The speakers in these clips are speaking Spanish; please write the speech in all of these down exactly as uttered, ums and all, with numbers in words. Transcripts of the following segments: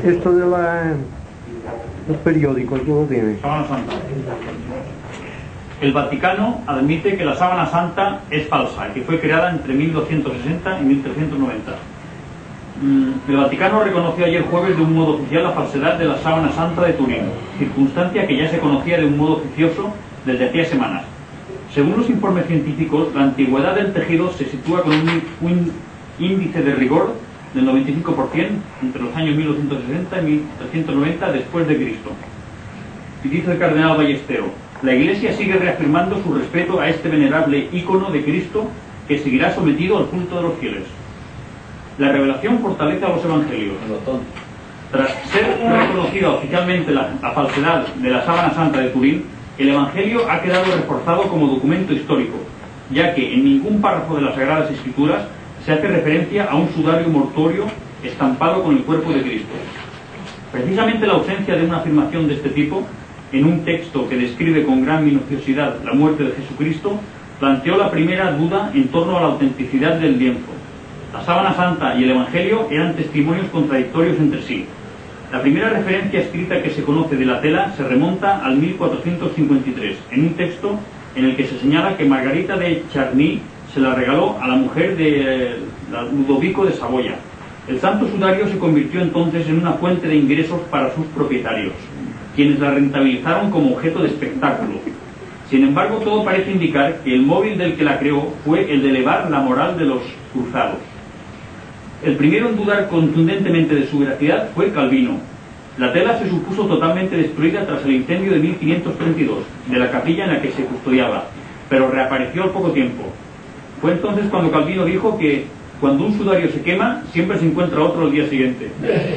Esto de la... los periódicos, ¿tú lo tienes? Sábana Santa. El Vaticano admite que la Sábana Santa es falsa y que fue creada entre mil doscientos sesenta y mil trescientos noventa. El Vaticano reconoció ayer jueves de un modo oficial la falsedad de la Sábana Santa de Turín, circunstancia que ya se conocía de un modo oficioso desde hacía semanas. Según los informes científicos, la antigüedad del tejido se sitúa con un, un índice de rigor del noventa y cinco por ciento entre los años mil doscientos sesenta y mil trescientos noventa después de Cristo. Y dice el cardenal Ballestero: la Iglesia sigue reafirmando su respeto a este venerable ícono de Cristo que seguirá sometido al culto de los fieles. La revelación fortalece a los evangelios. Tras ser reconocida oficialmente la, la falsedad de la Sábana Santa de Turín, el Evangelio ha quedado reforzado como documento histórico, ya que en ningún párrafo de las Sagradas Escrituras se hace referencia a un sudario mortuorio estampado con el cuerpo de Cristo. Precisamente la ausencia de una afirmación de este tipo, en un texto que describe con gran minuciosidad la muerte de Jesucristo, planteó la primera duda en torno a la autenticidad del lienzo. La Sábana Santa y el Evangelio eran testimonios contradictorios entre sí. La primera referencia escrita que se conoce de la tela se remonta al mil cuatrocientos cincuenta y tres, en un texto en el que se señala que Margarita de Charny se la regaló a la mujer de Ludovico de Saboya. El santo sudario se convirtió entonces en una fuente de ingresos para sus propietarios, quienes la rentabilizaron como objeto de espectáculo. Sin embargo, todo parece indicar que el móvil del que la creó fue el de elevar la moral de los cruzados. El primero en dudar contundentemente de su veracidad fue Calvino. La tela se supuso totalmente destruida tras el incendio de mil quinientos treinta y dos, de la capilla en la que se custodiaba, pero reapareció al poco tiempo. Fue entonces cuando Calvino dijo que cuando un sudario se quema, siempre se encuentra otro al día siguiente.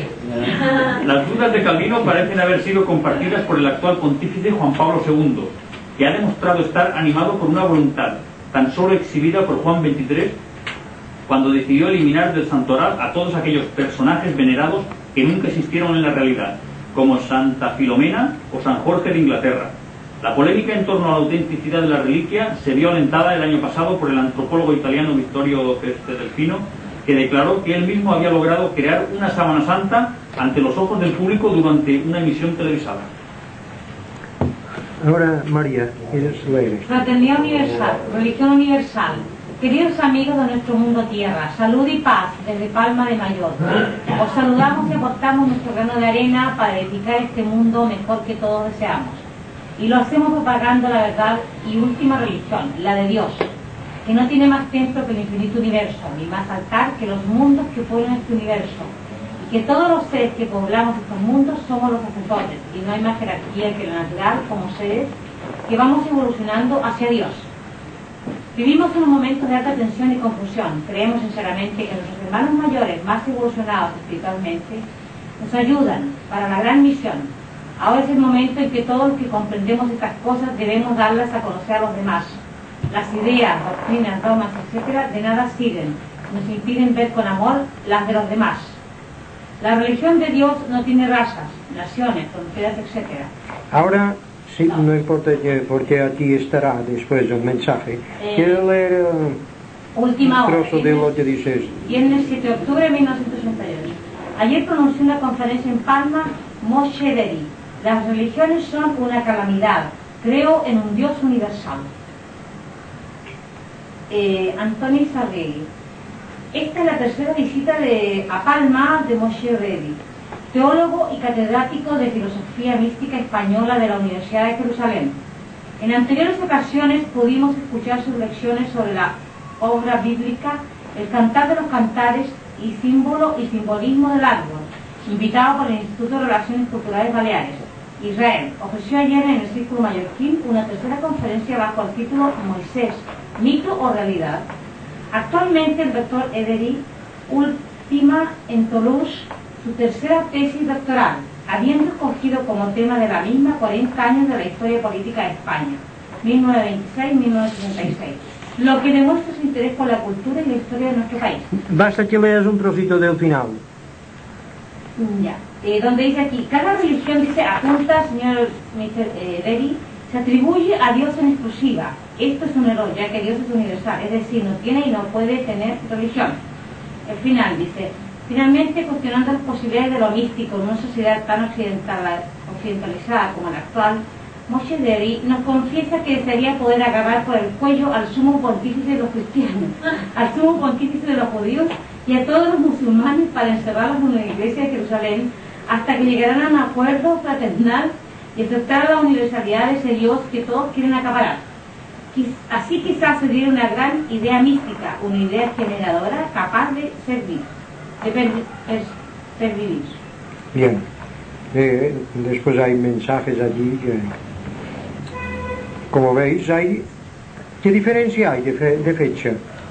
Las dudas de Calvino parecen haber sido compartidas por el actual pontífice Juan Pablo segundo, que ha demostrado estar animado por una voluntad tan solo exhibida por Juan veintitrés, cuando decidió eliminar del santoral a todos aquellos personajes venerados que nunca existieron en la realidad, como Santa Filomena o San Jorge de Inglaterra. La polémica en torno a la autenticidad de la reliquia se vio alentada el año pasado por el antropólogo italiano Vittorio Delfino, que declaró que él mismo había logrado crear una sábana santa ante los ojos del público durante una emisión televisada. Ahora, María, ¿quieres leer? Fraternidad universal, religión universal. Queridos amigos de nuestro mundo tierra, salud y paz desde Palma de Mallorca. Os saludamos y aportamos nuestro grano de arena para edificar este mundo mejor que todos deseamos. Y lo hacemos propagando la verdad y última religión, la de Dios, que no tiene más templo que el infinito universo, ni más altar que los mundos que pueblan este universo. Y que todos los seres que poblamos estos mundos somos los sacerdotes, y no hay más jerarquía que la natural como seres que vamos evolucionando hacia Dios. Vivimos unos momentos de alta tensión y confusión. Creemos sinceramente que nuestros hermanos mayores, más evolucionados espiritualmente, nos ayudan para la gran misión. Ahora es el momento en que todos los que comprendemos estas cosas debemos darlas a conocer a los demás. Las ideas, doctrinas, dogmas, etcétera, de nada sirven. Nos impiden ver con amor las de los demás. La religión de Dios no tiene razas, naciones, fronteras, etcétera. Ahora... sí, no, no importa que, porque aquí estará después el mensaje. Eh, Quiero leer uh, última un trozo hora, de lo que dice esto. Viernes siete de octubre de mil novecientos sesenta y ocho. Ayer pronunció una conferencia en Palma Moshe Deri. Las religiones son una calamidad. Creo en un Dios universal. Eh, Antoni Sarregui. Esta es la tercera visita de, a Palma de Moshe Deri, teólogo y catedrático de filosofía mística española de la Universidad de Jerusalén. En anteriores ocasiones pudimos escuchar sus lecciones sobre la obra bíblica, el Cantar de los Cantares y símbolo y simbolismo del árbol, invitado por el Instituto de Relaciones Culturales Baleares. Israel ofreció ayer en el Círculo Mallorquín una tercera conferencia bajo el título Moisés, mito o realidad. Actualmente el doctor Ederi ultima en Toulouse su tercera tesis doctoral, habiendo escogido como tema de la misma cuarenta años de la historia política de España, mil novecientos veintiséis a mil novecientos sesenta y seis, lo que demuestra su interés por la cultura y la historia de nuestro país. Basta que leas un trocito del final. Ya, eh, donde dice aquí, cada religión, dice, apunta, señor mister Eh, Deri, se atribuye a Dios en exclusiva. Esto es un error, ya que Dios es universal, es decir, no tiene y no puede tener religión. El final dice, Finalmente, cuestionando las posibilidades de lo místico en una sociedad tan occidental, occidentalizada como la actual, Moshe Deri nos confiesa que desearía poder agarrar por el cuello al sumo pontífice de los cristianos, al sumo pontífice de los judíos y a todos los musulmanes para encerrarlos en la iglesia de Jerusalén hasta que llegaran a un acuerdo fraternal y aceptar la universalidad de ese Dios que todos quieren acaparar. Así quizás se diera una gran idea mística, una idea generadora capaz de servir, de per, per, pervivir. Bien, eh, después hay mensajes allí que, como veis, hay, ¿qué diferencia hay de, fe, de fecha?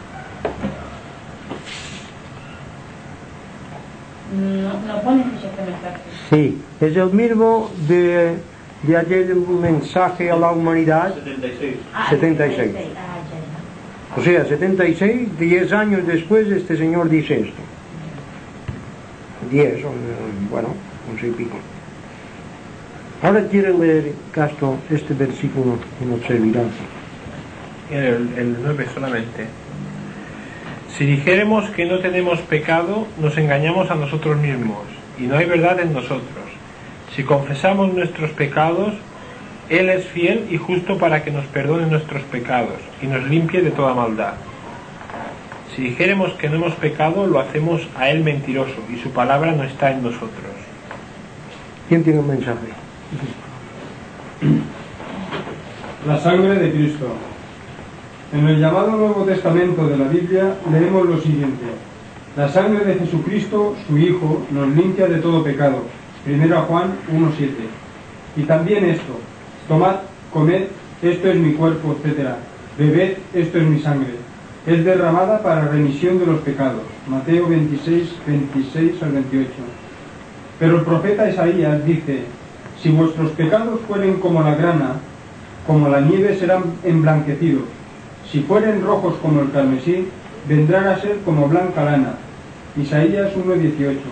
No, no pone fecha este mensaje. Sí, es el mismo de, de aquel mensaje a la humanidad. setenta y seis. Ah, setenta y seis. Ah, ya, ya. O sea, setenta y seis, diez años después este señor dice esto. diez, bueno, no sé pico. Ahora quiere leer Castro este versículo que nos servirá. El, el nueve solamente. Si dijéremos que no tenemos pecado, nos engañamos a nosotros mismos, y no hay verdad en nosotros. Si confesamos nuestros pecados, Él es fiel y justo para que nos perdone nuestros pecados y nos limpie de toda maldad. Si dijéremos que no hemos pecado, lo hacemos a Él mentiroso, y su palabra no está en nosotros. ¿Quién tiene un mensaje? La sangre de Cristo. En el llamado Nuevo Testamento de la Biblia leemos lo siguiente: la sangre de Jesucristo, su Hijo, nos limpia de todo pecado. Primera Juan uno siete. Y también esto: tomad, comed, esto es mi cuerpo, etcétera. Bebed, esto es mi sangre. Es derramada para remisión de los pecados. Mateo veintiséis, veintiséis al veintiocho. Pero el profeta Isaías dice: si vuestros pecados fueren como la grana, como la nieve serán emblanquecidos. Si fueren rojos como el carmesí, vendrán a ser como blanca lana. Isaías uno dieciocho.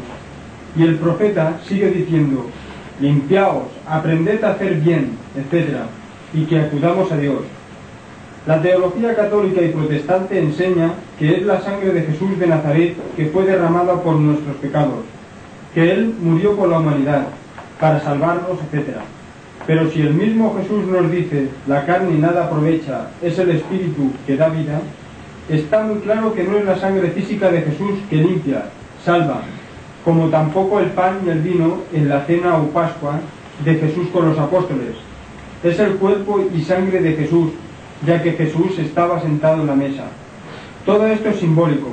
Y el profeta sigue diciendo: limpiaos, aprended a hacer bien, etcétera, y que acudamos a Dios. La teología católica y protestante enseña que es la sangre de Jesús de Nazaret que fue derramada por nuestros pecados, que Él murió por la humanidad, para salvarnos, etcétera. Pero si el mismo Jesús nos dice: la carne nada aprovecha, es el Espíritu que da vida, está muy claro que no es la sangre física de Jesús que limpia, salva, como tampoco el pan y el vino en la cena o Pascua de Jesús con los apóstoles. Es el cuerpo y sangre de Jesús, ya que Jesús estaba sentado en la mesa. Todo esto es simbólico.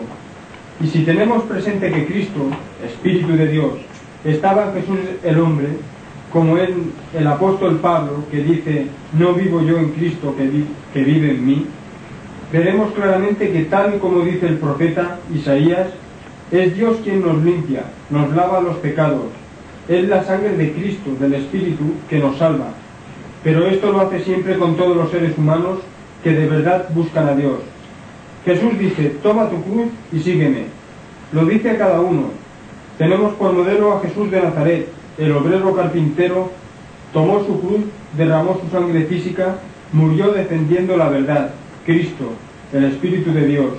Y si tenemos presente que Cristo, Espíritu de Dios, estaba en Jesús el hombre, como en el apóstol Pablo, que dice: no vivo yo en Cristo, que, vi, que vive en mí, veremos claramente que, tal y como dice el profeta Isaías, es Dios quien nos limpia, nos lava los pecados. Es la sangre de Cristo, del Espíritu, que nos salva. Pero esto lo hace siempre con todos los seres humanos que de verdad buscan a Dios. Jesús dice: toma tu cruz y sígueme. Lo dice a cada uno. Tenemos por modelo a Jesús de Nazaret. El obrero carpintero tomó su cruz, derramó su sangre física, murió defendiendo la verdad, Cristo, el Espíritu de Dios.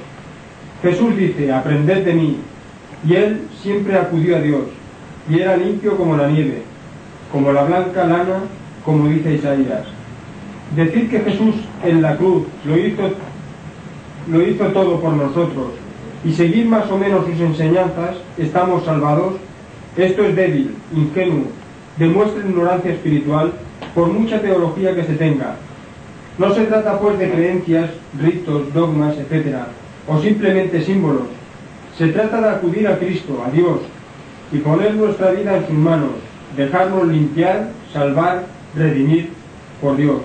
Jesús dice: aprended de mí. Y él siempre acudió a Dios, y era limpio como la nieve, como la blanca lana, como dice Isaías. Decir que Jesús en la cruz lo hizo, lo hizo todo por nosotros, y seguir más o menos sus enseñanzas, estamos salvados, esto es débil, ingenuo, demuestra ignorancia espiritual, por mucha teología que se tenga. No se trata pues de creencias, ritos, dogmas, etcétera, o simplemente símbolos. Se trata de acudir a Cristo, a Dios, y poner nuestra vida en sus manos, dejarnos limpiar, salvar, redimir por Dios.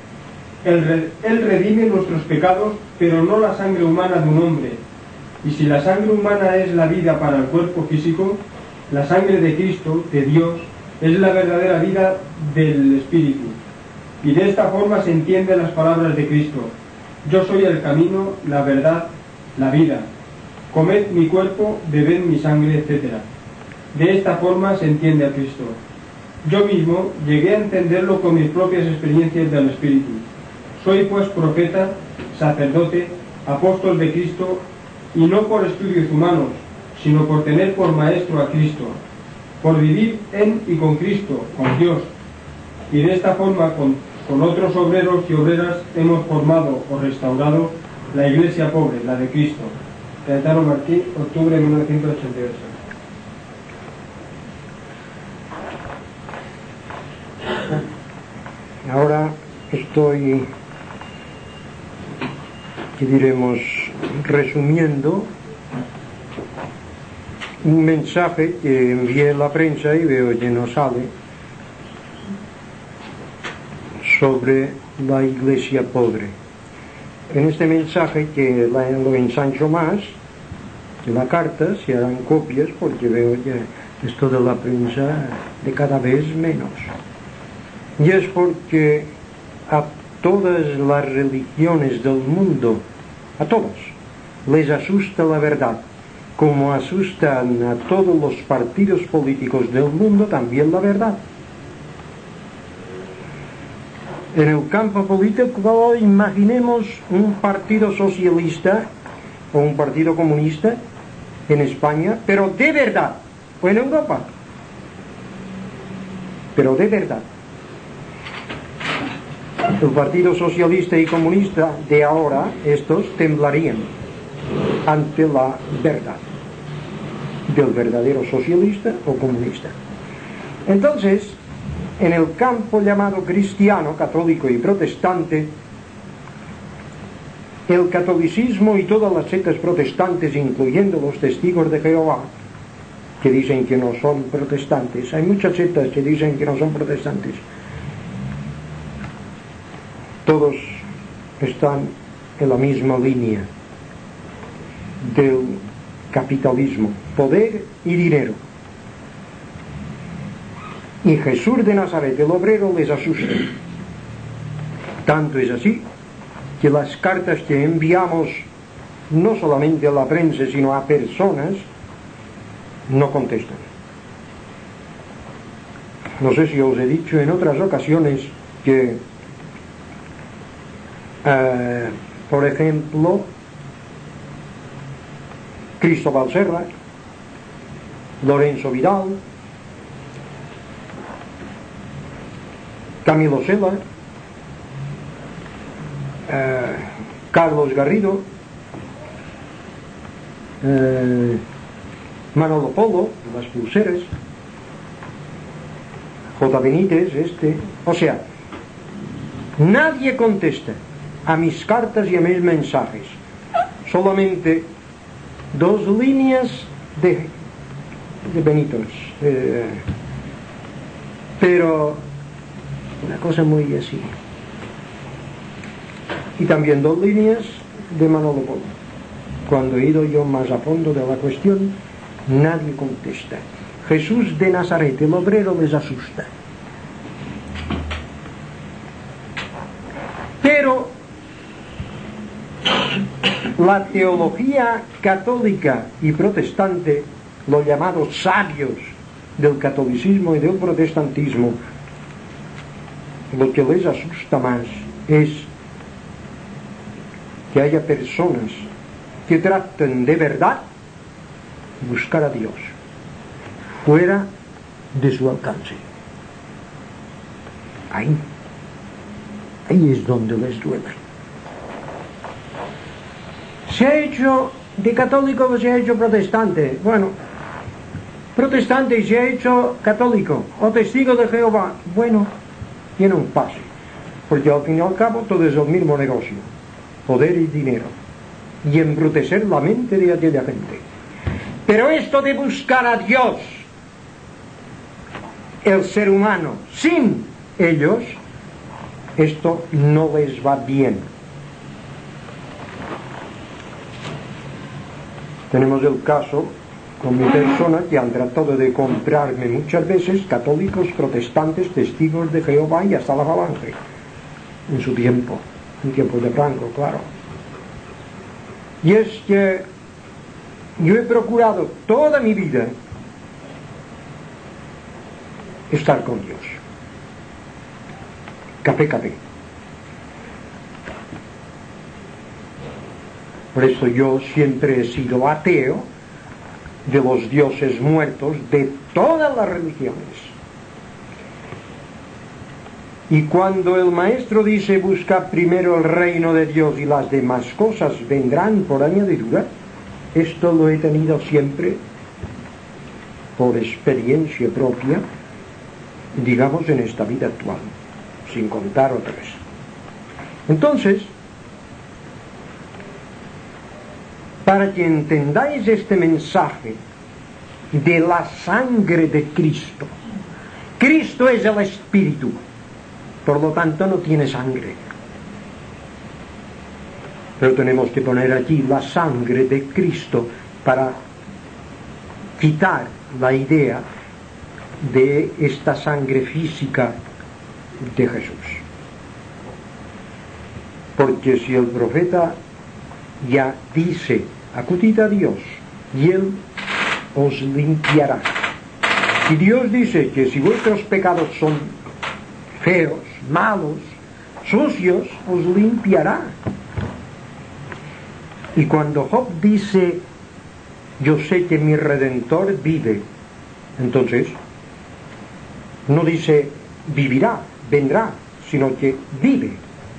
Él, re, él redime nuestros pecados, pero no la sangre humana de un hombre. Y si la sangre humana es la vida para el cuerpo físico, la sangre de Cristo, de Dios, es la verdadera vida del Espíritu. Y de esta forma se entienden las palabras de Cristo: yo soy el camino, la verdad, la vida. Comed mi cuerpo, bebed mi sangre, etcétera. De esta forma se entiende a Cristo. Yo mismo llegué a entenderlo con mis propias experiencias del Espíritu. Soy pues profeta, sacerdote, apóstol de Cristo, y no por estudios humanos, sino por tener por maestro a Cristo, por vivir en y con Cristo, con Dios. Y de esta forma, con, con otros obreros y obreras, hemos formado o restaurado la iglesia pobre, la de Cristo. Cayetano Martí, octubre de mil novecientos ochenta y ocho. Ahora estoy, que diremos, resumiendo un mensaje que envié a la prensa y veo que no sale, sobre la iglesia pobre. En este mensaje, que lo ensancho más, en la carta se harán copias porque veo que esto de la prensa de cada vez menos. Y es porque a todas las religiones del mundo, a todas, les asusta la verdad, como asustan a todos los partidos políticos del mundo también la verdad. En el campo político, imaginemos un partido socialista o un partido comunista en España, pero de verdad, o en Europa, pero de verdad. El partido socialista y comunista de ahora, estos temblarían ante la verdad del verdadero socialista o comunista. Entonces, en el campo llamado cristiano, católico y protestante, el catolicismo y todas las sectas protestantes, incluyendo los testigos de Jehová, que dicen que no son protestantes, hay muchas sectas que dicen que no son protestantes, todos están en la misma línea del capitalismo, poder y dinero. Y Jesús de Nazaret, el obrero, les asusta. Tanto es así que las cartas que enviamos, no solamente a la prensa, sino a personas, no contestan. No sé si os he dicho en otras ocasiones que, eh, por ejemplo, Cristóbal Serra, Lorenzo Vidal, Camilo Sela, eh, Carlos Garrido, eh, Manolo Polo, las pulseras, J. Benítez, este, o sea, nadie contesta a mis cartas y a mis mensajes, solamente dos líneas de, de Benitos, eh, pero una cosa muy así, y también dos líneas de Manolo Polo. Cuando he ido yo más a fondo de la cuestión, nadie contesta. Jesús de Nazaret, el obrero, les asusta. Pero la teología católica y protestante, los llamados sabios del catolicismo y del protestantismo, lo que les asusta más es que haya personas que traten de verdad buscar a Dios fuera de su alcance. Ahí, ahí es donde les duele. Se ha hecho de católico o se ha hecho protestante. Bueno, protestante y se ha hecho católico o testigo de Jehová. Bueno, tiene un pase, porque al fin y al cabo todo es el mismo negocio: poder y dinero, y embrutecer la mente de aquella gente. Pero esto de buscar a Dios, el ser humano, sin ellos, esto no les va bien. Tenemos el caso con mi persona, que han tratado de comprarme muchas veces católicos, protestantes, testigos de Jehová y hasta la falange, en su tiempo, en tiempo de Franco, claro. Y es que yo he procurado toda mi vida estar con Dios, capé capé. Por eso yo siempre he sido ateo, de los dioses muertos de todas las religiones. Y cuando el maestro dice busca primero el reino de Dios y las demás cosas vendrán por añadidura, esto lo he tenido siempre por experiencia propia, digamos en esta vida actual, sin contar otras. Entonces, para que entendáis este mensaje de la sangre de Cristo, Cristo es el Espíritu, por lo tanto no tiene sangre. Pero tenemos que poner aquí la sangre de Cristo para quitar la idea de esta sangre física de Jesús. Porque si el profeta ya dice, acudid a Dios y Él os limpiará. Si Dios dice que si vuestros pecados son feos, malos, sucios, os limpiará. Y cuando Job dice, yo sé que mi Redentor vive, entonces no dice vivirá, vendrá, sino que vive.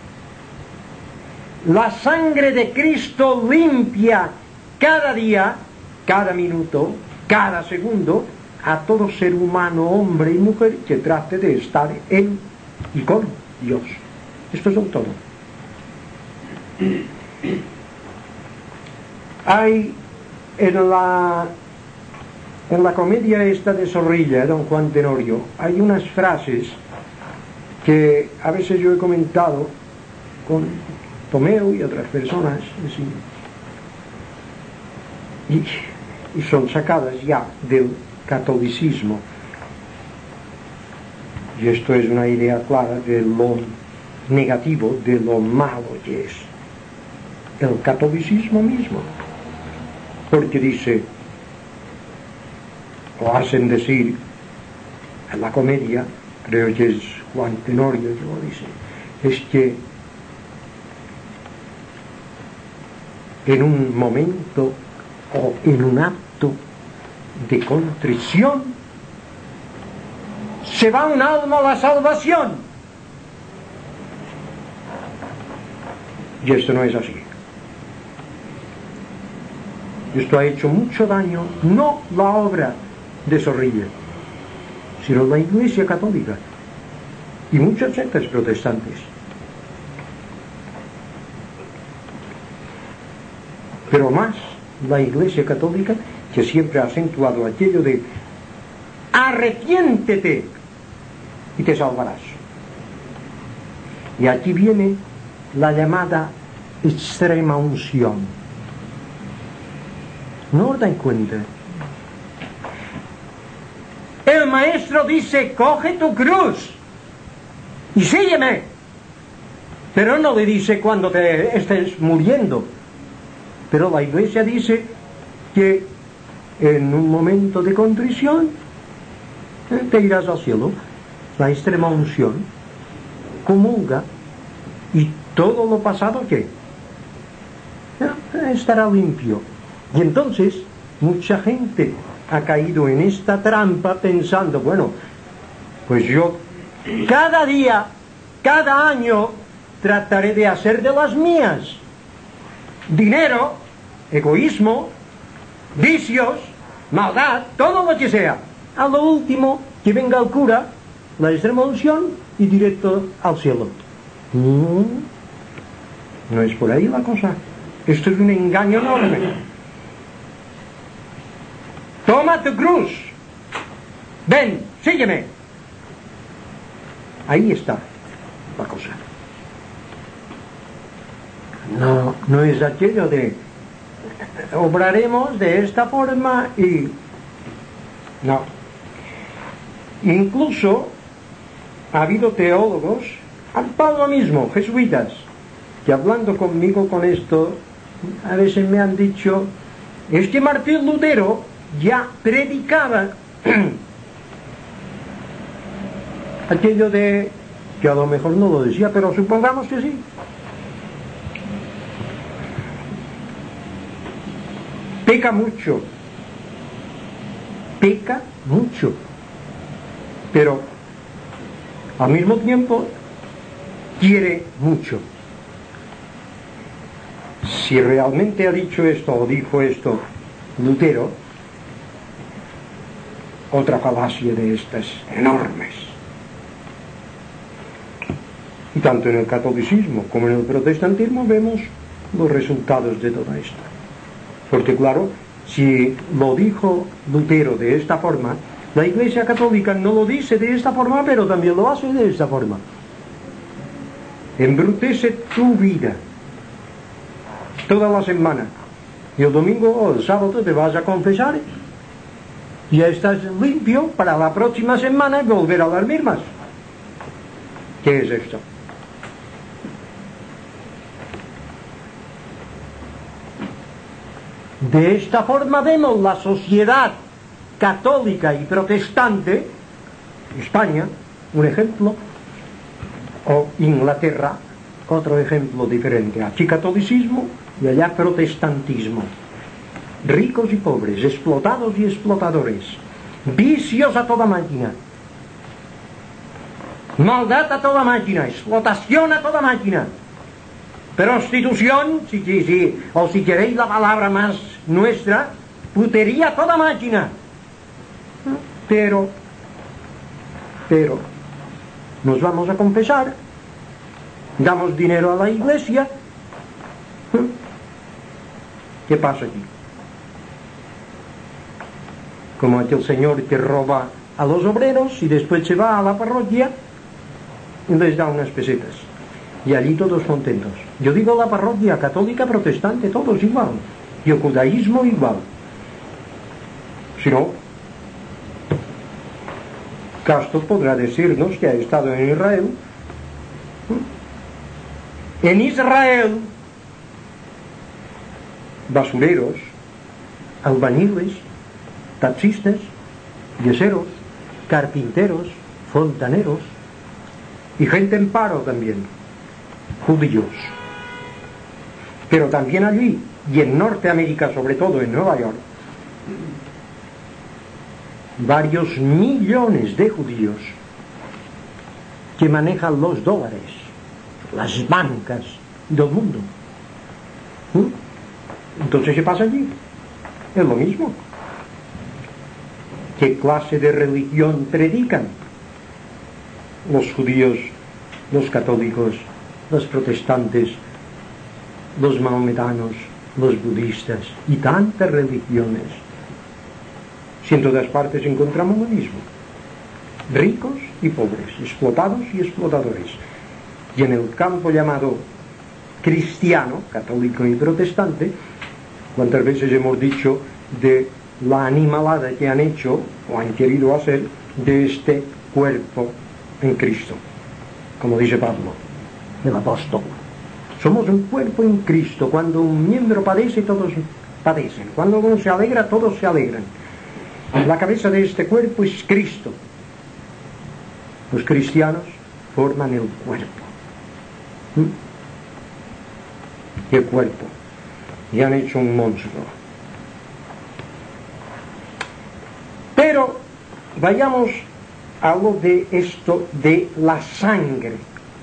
La sangre de Cristo limpia cada día, cada minuto, cada segundo a todo ser humano, hombre y mujer que trate de estar en y con Dios. Esto es todo. Hay en la en la comedia esta de Zorrilla, Don Juan Tenorio, hay unas frases que a veces yo he comentado con Tomeo y otras personas, así, y, y son sacadas ya del catolicismo. Y esto es una idea clara de lo negativo, de lo malo que es el catolicismo mismo. Porque dice, o hacen decir en la comedia, creo que es Juan Tenorio que lo dice, es que en un momento o en un acto de contrición se va un alma a la salvación. Y esto no es así. Esto ha hecho mucho daño, no la obra de Zorrilla, sino la Iglesia Católica y muchas sectas protestantes. Pero más la Iglesia Católica, que siempre ha acentuado aquello de arrepiéntete y te salvarás. Y aquí viene la llamada extrema unción. ¿No os dan cuenta? El maestro dice, coge tu cruz y sígueme. Pero no le dice cuando te estés muriendo. Pero la Iglesia dice que en un momento de contrición eh, te irás al cielo. La extrema unción comulga y todo lo pasado ¿qué? Eh, estará limpio. Y entonces mucha gente ha caído en esta trampa pensando, bueno, pues yo cada día, cada año trataré de hacer de las mías. Dinero, egoísmo, vicios, maldad, todo lo que sea. A lo último, que venga el cura, la extrema unción y directo al cielo. No, no es por ahí la cosa. Esto es un engaño enorme. Toma tu cruz. Ven, sígueme. Ahí está la cosa. No, no es aquello de obraremos de esta forma y no. Incluso ha habido teólogos, al Pablo mismo, jesuitas, que hablando conmigo con esto, a veces me han dicho, es que Martín Lutero ya predicaba aquello de, que a lo mejor no lo decía, pero supongamos que sí. Peca mucho peca mucho, pero al mismo tiempo quiere mucho. Si realmente ha dicho esto o dijo esto Lutero, otra falacia de estas enormes. Y tanto en el catolicismo como en el protestantismo vemos los resultados de todo esto. Porque claro, si lo dijo Lutero de esta forma, la Iglesia Católica no lo dice de esta forma, pero también lo hace de esta forma. Embrutece tu vida toda la semana, y el domingo o el sábado te vas a confesar y ya estás limpio para la próxima semana y volver a las mismas. ¿Qué es esto? De esta forma vemos la sociedad católica y protestante, España, un ejemplo, o Inglaterra, otro ejemplo diferente. Aquí catolicismo y allá protestantismo. Ricos y pobres, explotados y explotadores, vicios a toda máquina, maldad a toda máquina, explotación a toda máquina, prostitución, si, si, si, o si queréis la palabra más nuestra, putería a toda máquina. Pero, pero, nos vamos a confesar, damos dinero a la iglesia. ¿Qué pasa aquí? Como aquel señor que roba a los obreros y después se va a la parroquia y les da unas pesetas. Y allí todos contentos. Yo digo la parroquia católica, protestante, todos igual. Y el judaísmo igual. Si no, Castro podrá decirnos que ha estado en Israel. En Israel, basureros, albañiles, taxistas, yeseros, carpinteros, fontaneros y gente en paro también, judíos. Pero también allí, y en Norteamérica, sobre todo en Nueva York, varios millones de judíos que manejan los dólares, las bancas del mundo. ¿Mm? Entonces, ¿qué pasa allí? Es lo mismo. ¿Qué clase de religión predican los judíos, los católicos, los protestantes, los mahometanos, los budistas y tantas religiones? Si en todas partes encontramos lo mismo: ricos y pobres, explotados y explotadores. Y en el campo llamado cristiano, católico y protestante, ¿cuántas veces hemos dicho de la animalada que han hecho o han querido hacer de este cuerpo en Cristo? Como dice Pablo, el apóstol, somos un cuerpo en Cristo. Cuando un miembro padece, todos padecen. Cuando uno se alegra, todos se alegran. La cabeza de este cuerpo es Cristo. Los cristianos forman el cuerpo. ¿Mm? Y el cuerpo. Y han hecho un monstruo. Pero vayamos a lo de esto de la sangre.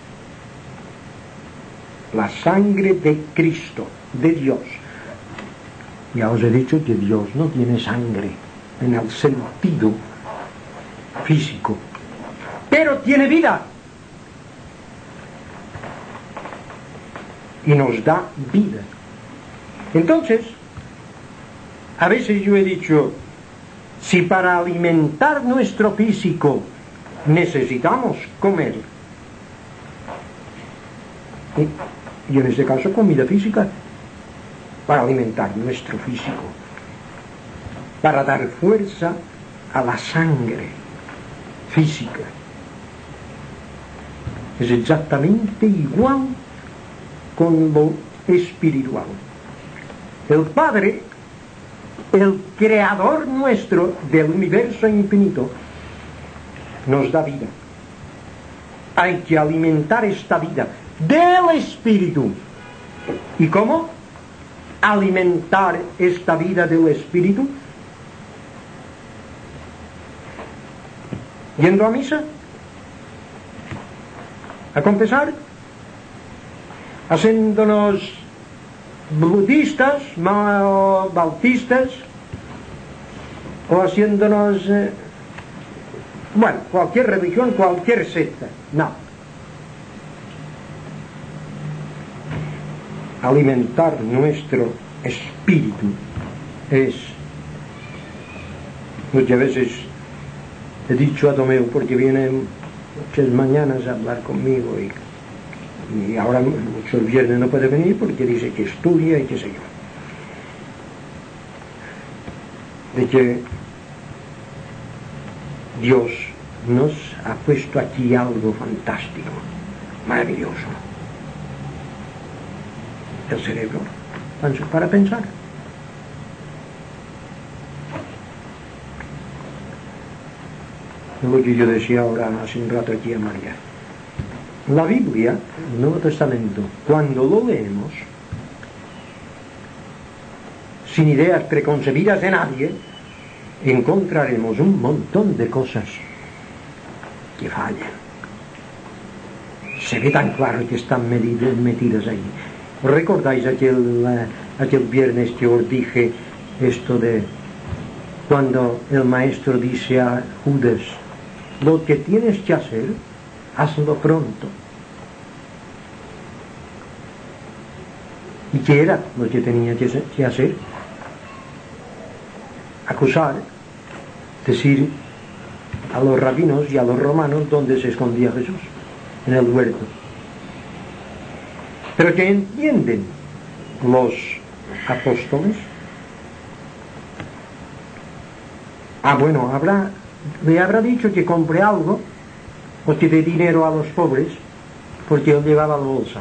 La sangre de Cristo, de Dios. Ya os he dicho que Dios no tiene sangre en el sentido físico, pero tiene vida y nos da vida. Entonces, a veces yo he dicho, si para alimentar nuestro físico necesitamos comer, y en este caso comida física, para alimentar nuestro físico, para dar fuerza a la sangre física, es exactamente igual con lo espiritual. El Padre, el creador nuestro del universo infinito, nos da vida. Hay que alimentar esta vida del espíritu. ¿Y cómo alimentar esta vida del espíritu? yendo a misa, a confesar, haciéndonos budistas, o bautistas, o haciéndonos, eh, bueno, cualquier religión, cualquier secta. No. Alimentar nuestro espíritu es, muchas veces he dicho a Tomeo, porque viene muchas mañanas a hablar conmigo y, y ahora muchos viernes no puede venir porque dice que estudia y qué sé yo, de que Dios nos ha puesto aquí algo fantástico, maravilloso, el cerebro para pensar. Lo que yo decía ahora hace un rato aquí a María, la Biblia, el Nuevo Testamento, cuando lo leemos sin ideas preconcebidas de nadie, encontraremos un montón de cosas que fallan. Se ve tan claro que están metidas ahí. ¿Os recordáis aquel, uh, aquel viernes que os dije esto de cuando el maestro dice a Judas, lo que tienes que hacer, hazlo pronto? ¿Y qué era lo que tenía que hacer? Acusar, decir a los rabinos y a los romanos dónde se escondía Jesús, en el huerto. Pero que entienden los apóstoles. Ah, bueno, habrá, le habrá dicho que compre algo o que dé dinero a los pobres, porque él llevaba la bolsa.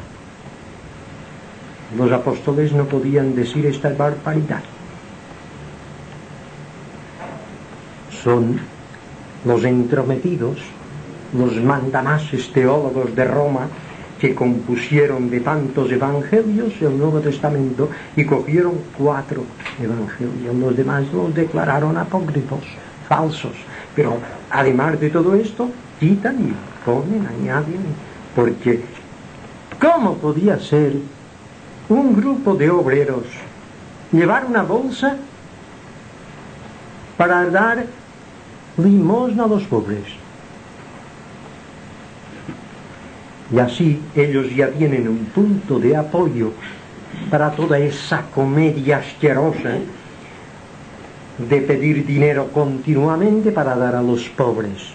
Los apóstoles no podían decir esta barbaridad. Son los entrometidos, los mandamases teólogos de Roma, que compusieron de tantos evangelios el Nuevo Testamento y cogieron cuatro evangelios. Los demás los declararon apócrifos, falsos. Pero además de todo esto, quitan y ponen, añaden, porque ¿cómo podía ser un grupo de obreros llevar una bolsa para dar limosna a los pobres? Y así ellos ya tienen un punto de apoyo para toda esa comedia asquerosa de pedir dinero continuamente para dar a los pobres.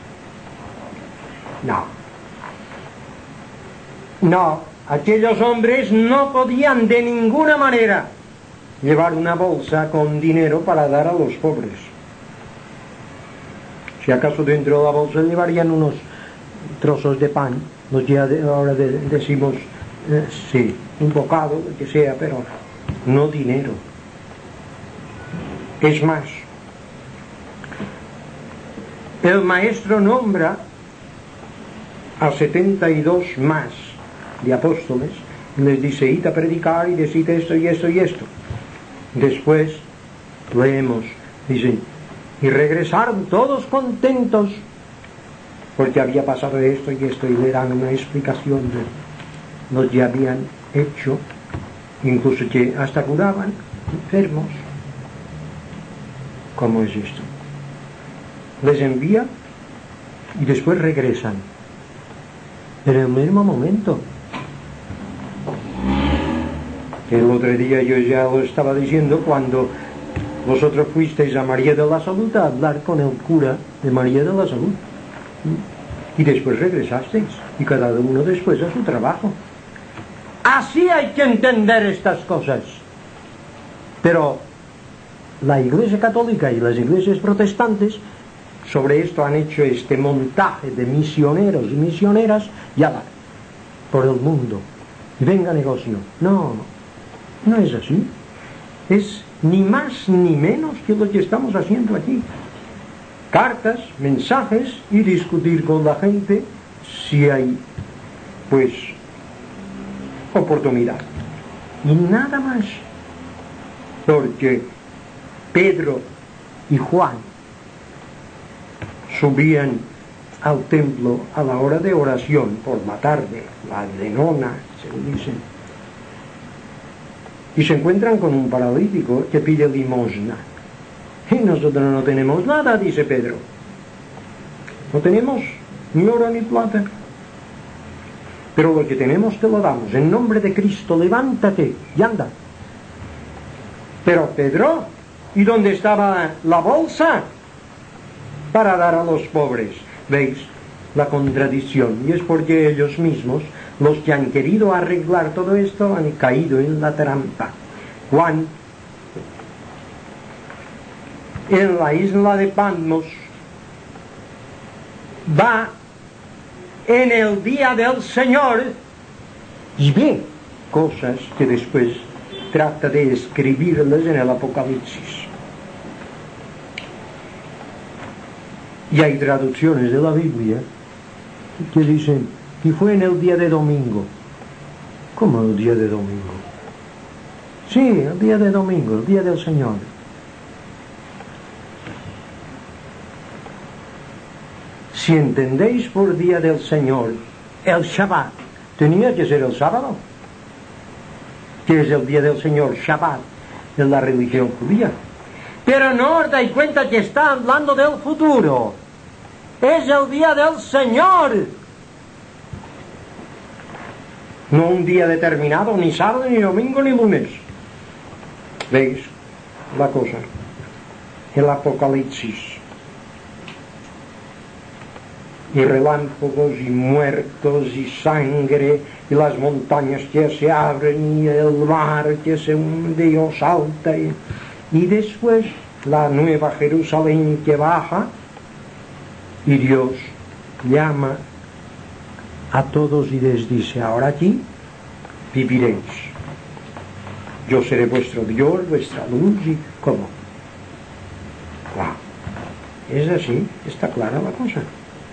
No. No, aquellos hombres no podían de ninguna manera llevar una bolsa con dinero para dar a los pobres. Si acaso dentro de la bolsa llevarían unos trozos de pan, los que ahora de, decimos, eh, sí, un bocado, lo que sea, pero no dinero. Es más, el maestro nombra a setenta y dos más de apóstoles, y les dice, id a predicar y decid esto y esto y esto. Después leemos, dice, y regresaron todos contentos porque había pasado esto y esto, y le dan una explicación de lo que habían hecho, incluso que hasta curaban enfermos. ¿Cómo es esto? Les envía y después regresan en el mismo momento. El otro día yo ya lo estaba diciendo, cuando vosotros fuisteis a María de la Salud a hablar con el cura de María de la Salud, y después regresasteis, y cada uno después a su trabajo. Así hay que entender estas cosas. Pero la Iglesia Católica y las iglesias protestantes sobre esto han hecho este montaje de misioneros y misioneras, ya va, por el mundo, y venga negocio. No, no es así. Es ni más ni menos que lo que estamos haciendo aquí. Cartas, mensajes y discutir con la gente si hay, pues, oportunidad. Y nada más. Porque Pedro y Juan subían al templo a la hora de oración por la tarde, la de nona, se dicen, y se encuentran con un paralítico que pide limosna. Y nosotros no tenemos nada, dice Pedro. No tenemos ni oro ni plata. Pero lo que tenemos te lo damos. En nombre de Cristo, levántate y anda. Pero Pedro, ¿y dónde estaba la bolsa para dar a los pobres? ¿Veis la contradicción? Y es porque ellos mismos, los que han querido arreglar todo esto, han caído en la trampa. Juan, en la isla de Patmos, va en el día del Señor y ve cosas que después trata de escribirlas en el Apocalipsis. Y hay traducciones de la Biblia que dicen que fue en el día de domingo. ¿Cómo el día de domingo? Sí, el día de domingo, el día del Señor. Si entendéis por día del Señor el Shabbat, tenía que ser el sábado, que es el día del Señor, Shabbat, en la religión judía. Pero no os dais cuenta que está hablando del futuro. Es el día del Señor. No un día determinado, ni sábado, ni domingo, ni lunes. ¿Veis la cosa? El Apocalipsis. Y relámpagos, y muertos, y sangre, y las montañas que se abren, y el mar que se hunde y salta. Y, y después la nueva Jerusalén que baja, y Dios llama a todos y les dice: ahora aquí viviréis. Yo seré vuestro Dios, vuestra luz. ¿Y cómo? Wow. Es así, está clara la cosa.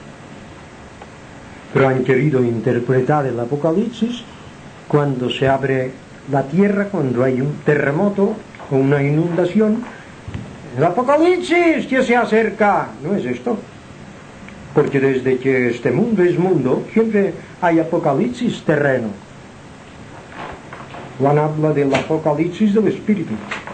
Pero han querido interpretar el Apocalipsis cuando se abre la tierra, cuando hay un terremoto o una inundación. El Apocalipsis que se acerca. No es esto. Porque desde que este mundo es mundo, siempre hay Apocalipsis terreno. Juan habla del Apocalipsis del Espíritu.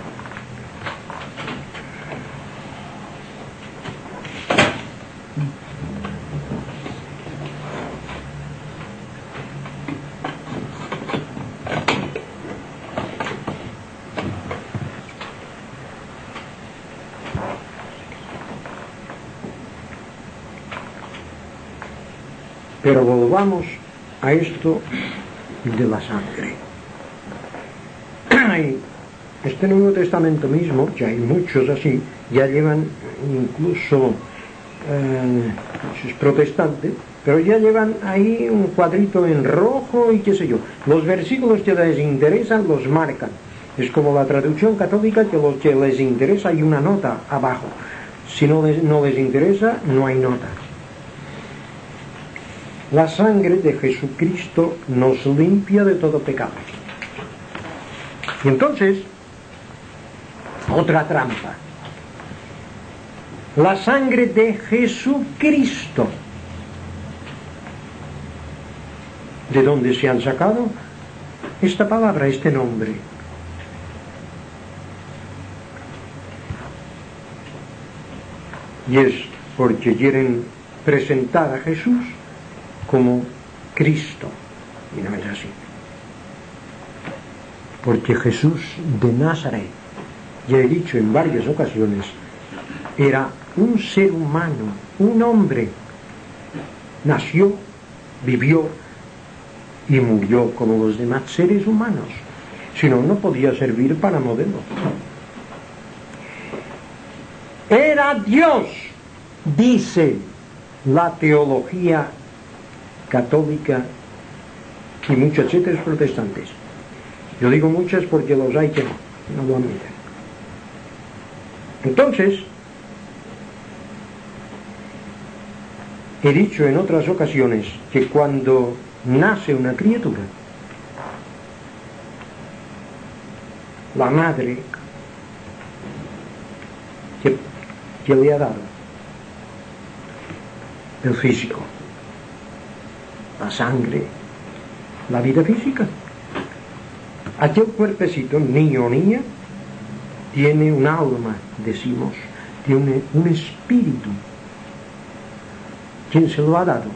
Pero volvamos a esto de la sangre. Este Nuevo Testamento mismo, que hay muchos así, ya llevan incluso, eh, es protestante, pero ya llevan ahí un cuadrito en rojo y qué sé yo. Los versículos que les interesan los marcan. Es como la traducción católica, que lo que les interesa hay una nota abajo. Si no les, no les interesa, no hay nota. La sangre de Jesucristo nos limpia de todo pecado. Y entonces, otra trampa. La sangre de Jesucristo. ¿De dónde se han sacado esta palabra, este nombre? Y es porque quieren presentar a Jesús como Cristo, y no es así. Porque Jesús de Nazaret, ya he dicho en varias ocasiones, era un ser humano, un hombre. Nació, vivió y murió como los demás seres humanos. Si no, no podía servir para modelo. Era Dios, dice la teología católica y muchas otras protestantes. Yo digo muchas porque los hay que no, no lo admiten. Entonces, he dicho en otras ocasiones que cuando nace una criatura, la madre que, que le ha dado el físico, la sangre, la vida física. Aquel cuerpecito, niño o niña, tiene un alma, decimos, tiene un espíritu. ¿Quién se lo ha dado?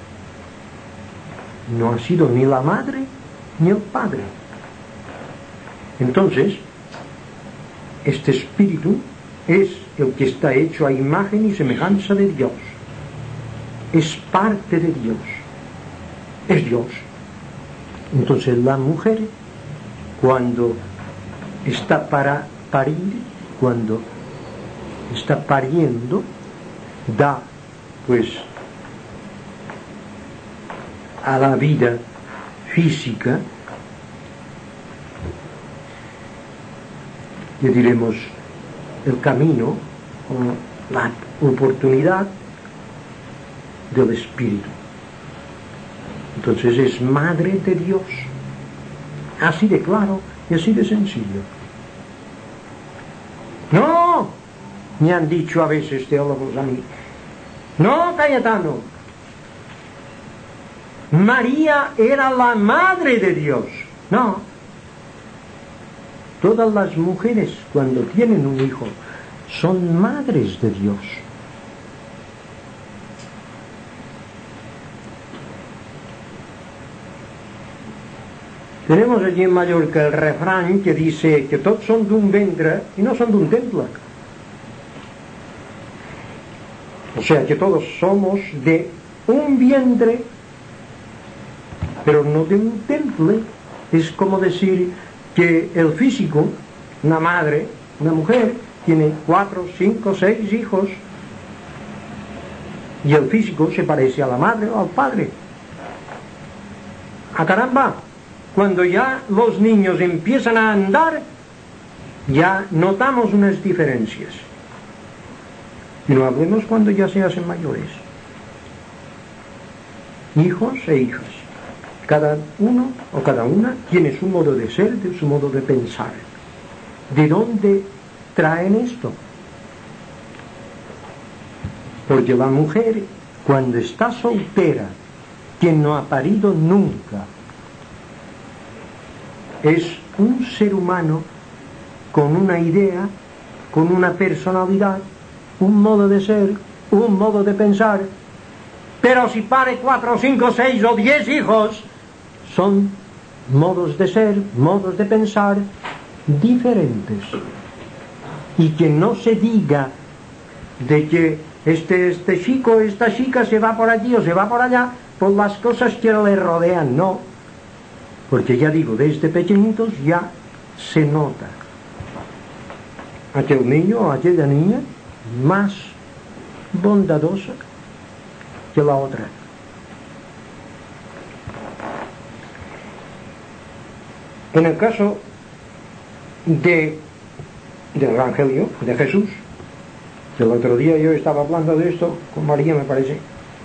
No ha sido ni la madre ni el padre. Entonces, este espíritu es el que está hecho a imagen y semejanza de Dios. Es parte de Dios. Es Dios. Entonces la mujer, cuando está para parir, cuando está pariendo, da pues a la vida física, que diremos el camino o la oportunidad del espíritu. Entonces es madre de Dios, así de claro y así de sencillo. No, me han dicho a veces teólogos a mí, no, Cayetano, María era la madre de Dios. No, todas las mujeres cuando tienen un hijo son madres de Dios. Tenemos allí en Mallorca el refrán que dice que todos son de un ventre y no son de un temple. O sea que todos somos de un vientre, pero no de un temple. Es como decir que el físico, una madre, una mujer, tiene cuatro, cinco, seis hijos, y el físico se parece a la madre o al padre. ¡A caramba! Cuando ya los niños empiezan a andar, ya notamos unas diferencias. Y no hablemos cuando ya se hacen mayores. Hijos e hijas. Cada uno o cada una tiene su modo de ser, su modo de pensar. ¿De dónde traen esto? Porque la mujer, cuando está soltera, que no ha parido nunca, es un ser humano con una idea, con una personalidad, un modo de ser, un modo de pensar. Pero si pare cuatro, cinco, seis o diez hijos, son modos de ser, modos de pensar diferentes. Y que no se diga de que este, este chico, esta chica se va por allí o se va por allá por las cosas que le rodean, no. Porque ya digo, desde pequeñitos ya se nota aquel niño o aquella niña más bondadosa que la otra. En el caso de, del Evangelio de Jesús, que el otro día yo estaba hablando de esto con María, me parece,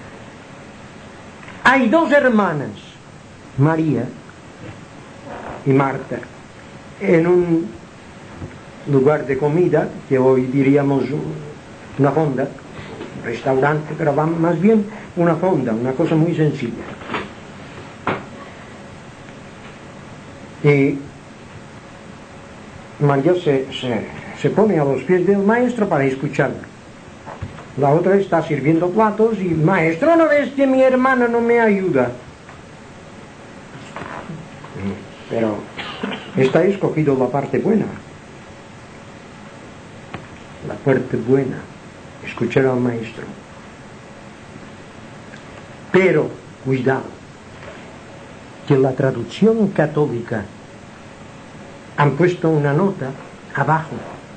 hay dos hermanas, María y Marta, en un lugar de comida que hoy diríamos una fonda, un restaurante, pero va más bien una fonda, una cosa muy sencilla. Y María se, se, se pone a los pies del maestro para escucharlo. La otra está sirviendo platos y, maestro, ¿no ves que mi hermana no me ayuda? Pero esta ha escogido la parte buena, la parte buena, escuchar al maestro. Pero, cuidado, que la traducción católica han puesto una nota abajo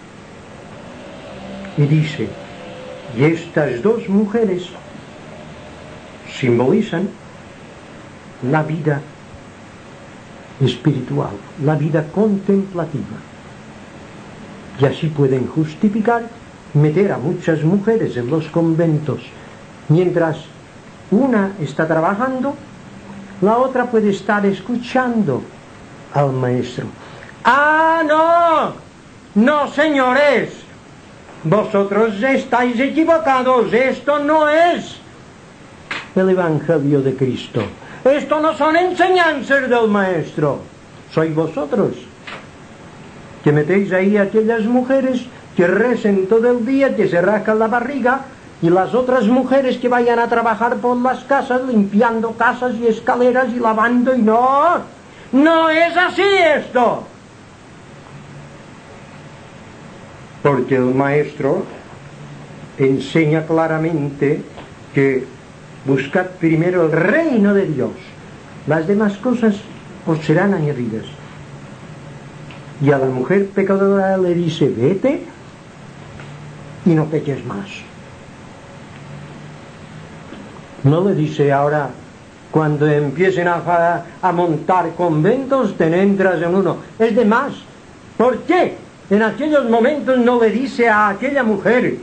y dice, y estas dos mujeres simbolizan la vida espiritual, la vida contemplativa. Y así pueden justificar meter a muchas mujeres en los conventos. Mientras una está trabajando, la otra puede estar escuchando al maestro. ¡Ah, no! No, señores, vosotros estáis equivocados, esto no es el Evangelio de Cristo. Esto no son enseñanzas del Maestro, sois vosotros que metéis ahí a aquellas mujeres que recen todo el día, que se rascan la barriga, y las otras mujeres que vayan a trabajar por las casas, limpiando casas y escaleras y lavando, y no, no es así esto. Porque el Maestro enseña claramente que buscad primero el reino de Dios, las demás cosas os serán añadidas. Y a la mujer pecadora le dice, vete y no peques más. No le dice ahora, cuando empiecen a, a montar conventos, te entras en uno. Es de más. ¿Por qué en aquellos momentos no le dice a aquella mujer?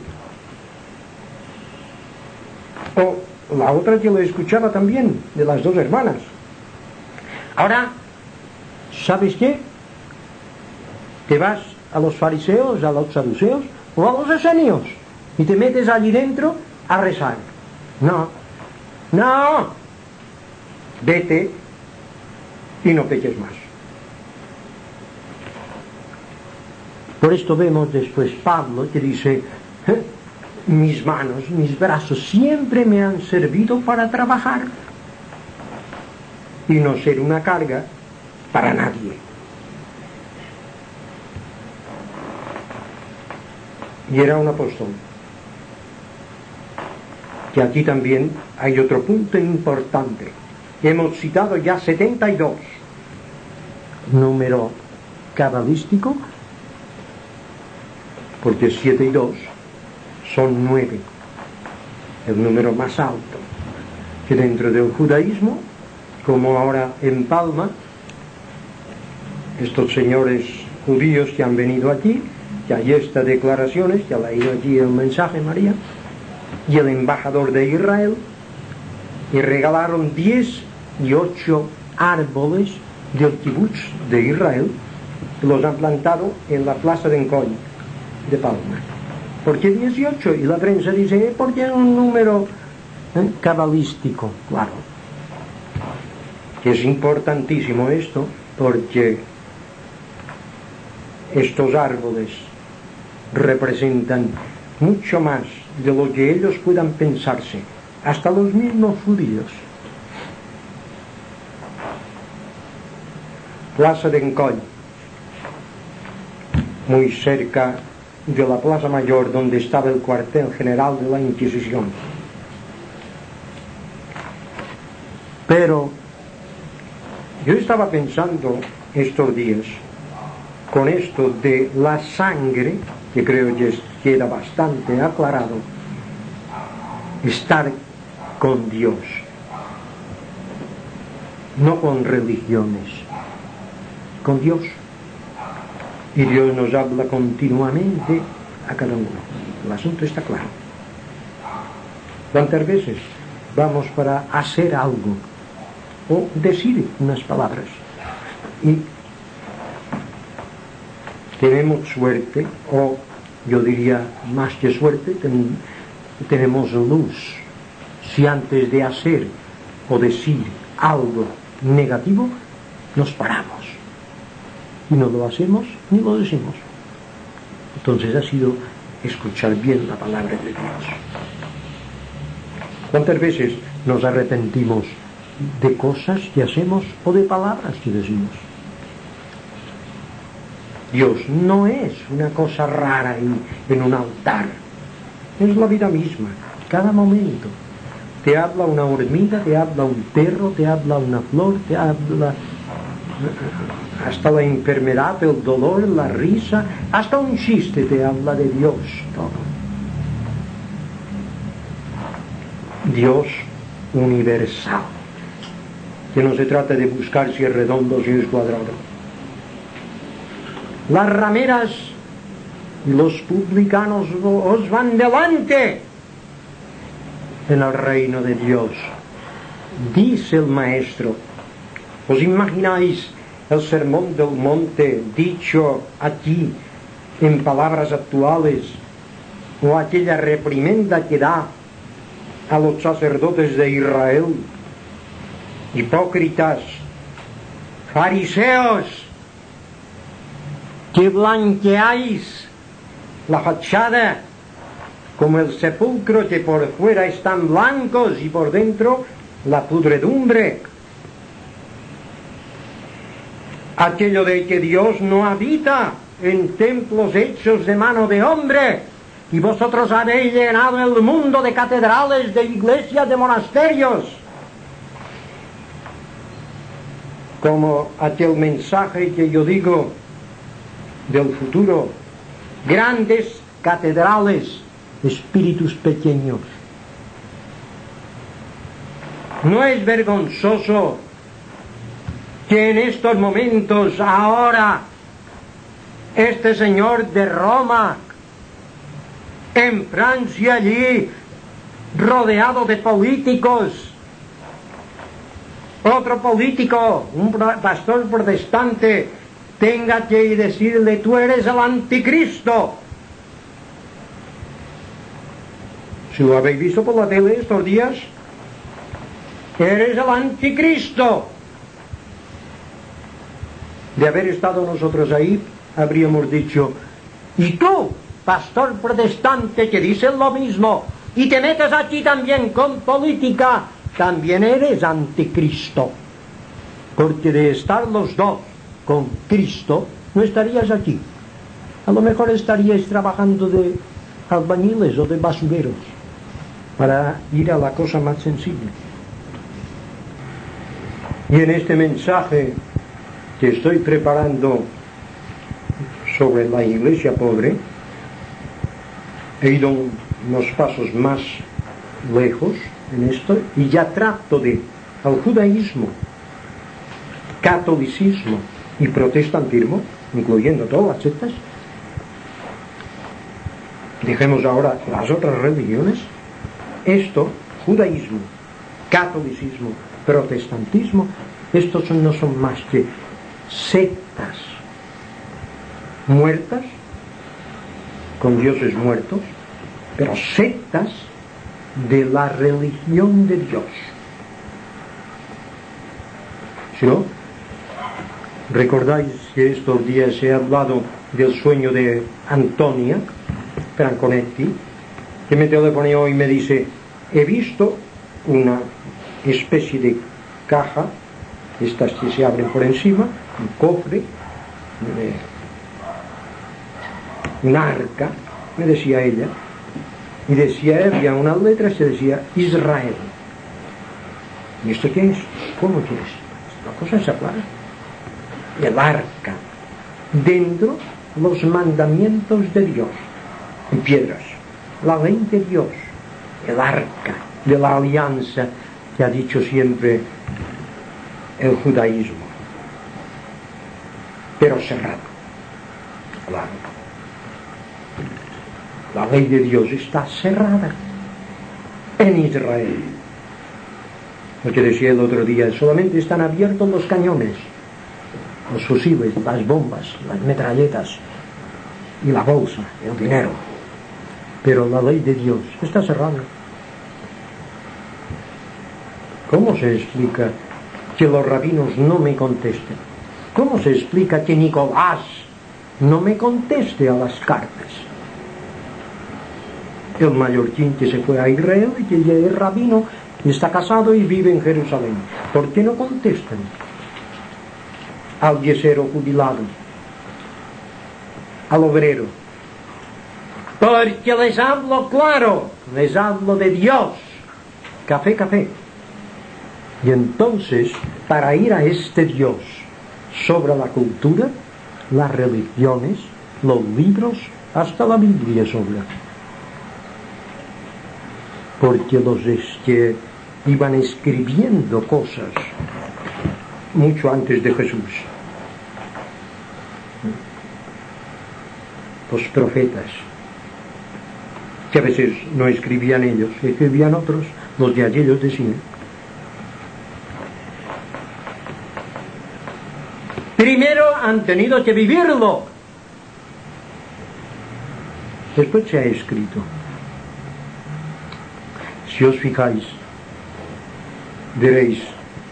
O la otra que lo escuchaba también, de las dos hermanas. Ahora, ¿sabes qué? Te vas a los fariseos, a los saduceos o a los esenios y te metes allí dentro a rezar. No, no, vete y no peques más. Por esto vemos después Pablo que dice, ¿eh? Mis manos, mis brazos siempre me han servido para trabajar y no ser una carga para nadie. Y era un apóstol. Que aquí también hay otro punto importante. Hemos citado ya setenta y dos. Número cabalístico, porque siete y dos son nueve. El número más alto. Que dentro del judaísmo, como ahora en Palma, estos señores judíos que han venido aquí, que hay estas declaraciones, que ha leído allí el mensaje María, y el embajador de Israel, y regalaron diez y ocho árboles del kibutz de Israel, que los han plantado en la plaza de Encoy, de Palma. ¿Por qué dieciocho? Y la prensa dice, eh, porque es un número ¿eh? cabalístico, claro. Que es importantísimo esto, porque estos árboles representan mucho más de lo que ellos puedan pensarse, hasta los mismos judíos. Plaza de Encoy, muy cerca de la Plaza Mayor donde estaba el cuartel general de la Inquisición. Pero yo estaba pensando estos días con esto de la sangre, que creo que queda bastante aclarado, estar con Dios, no con religiones, con Dios. Y Dios nos habla continuamente a cada uno. El asunto está claro. ¿Cuántas veces vamos para hacer algo o decir unas palabras y tenemos suerte, o yo diría más que suerte, ten, tenemos luz, si antes de hacer o decir algo negativo nos paramos y no lo hacemos ni lo decimos? Entonces ha sido escuchar bien la palabra de Dios. ¿Cuántas veces nos arrepentimos de cosas que hacemos o de palabras que decimos? Dios no es una cosa rara en, en un altar, es la vida misma, cada momento. Te habla una hormiga, te habla un perro, te habla una flor, te habla hasta la enfermedad, el dolor, la risa, hasta un chiste te habla de Dios, todo. Dios universal, que no se trata de buscar si es redondo o si es cuadrado. Las rameras y los publicanos os van delante en el reino de Dios. Dice el Maestro. ¿Os imagináis el sermón del monte dicho aquí en palabras actuales, o aquella reprimenda que da a los sacerdotes de Israel: hipócritas, fariseos, que blanqueáis la fachada como el sepulcro, que por fuera están blancos y por dentro la pudredumbre. Aquello de que Dios no habita en templos hechos de mano de hombre, y vosotros habéis llenado el mundo de catedrales, de iglesias, de monasterios. Como aquel mensaje que yo digo del futuro: grandes catedrales, espíritus pequeños. ¿No es vergonzoso que en estos momentos, ahora, este señor de Roma, en Francia, allí, rodeado de políticos, otro político, un pastor protestante, tenga que decirle: tú eres el anticristo? Si lo habéis visto por la tele estos días, eres el anticristo. De haber estado nosotros ahí, habríamos dicho: ¿y tú, pastor protestante, que dices lo mismo y te metes aquí también con política, también eres anticristo? Porque de estar los dos con Cristo, no estarías aquí. A lo mejor estaríais trabajando de albañiles o de basureros, para ir a la cosa más sensible. Y en este mensaje que estoy preparando sobre la iglesia pobre, he ido unos pasos más lejos en esto, y ya trato de al judaísmo, catolicismo y protestantismo, incluyendo todas las sectas. Dejemos ahora las otras religiones. Esto, judaísmo, catolicismo, protestantismo, estos no son más que sectas muertas, con dioses muertos, pero sectas de la religión de Dios. ¿Sí, no? ¿Recordáis que estos días he hablado del sueño de Antonia Franconetti, que me telefonó y me dice: he visto una especie de caja, estas que se abren por encima, un cofre, un arca, me decía ella, y decía, había unas letras que decía Israel. ¿Y esto qué es? ¿Cómo que es? La cosa es clara. El arca, dentro los mandamientos de Dios, en piedras, la ley de Dios, el arca de la alianza que ha dicho siempre el judaísmo, pero cerrado. Claro. La ley de Dios está cerrada en Israel. Lo que decía el otro día, solamente están abiertos los cañones, los fusiles, las bombas, las metralletas y la bolsa, el dinero, pero la ley de Dios está cerrada. ¿Cómo se explica que los rabinos no me contesten? ¿Cómo se explica que Nicolás no me conteste a las cartas? El mallorquín que se fue a Israel y que ya es rabino, está casado y vive en Jerusalén. ¿Por qué no contestan al yesero jubilado, al obrero? Porque les hablo claro, les hablo de Dios. Café, café. Y entonces, para ir a este Dios sobre la cultura, las religiones, los libros, hasta la Biblia sobra. Porque los que iban escribiendo cosas mucho antes de Jesús, los profetas, que a veces no escribían ellos, escribían otros, los de aquellos decían. Primero han tenido que vivirlo, después se ha escrito. Si os fijáis, veréis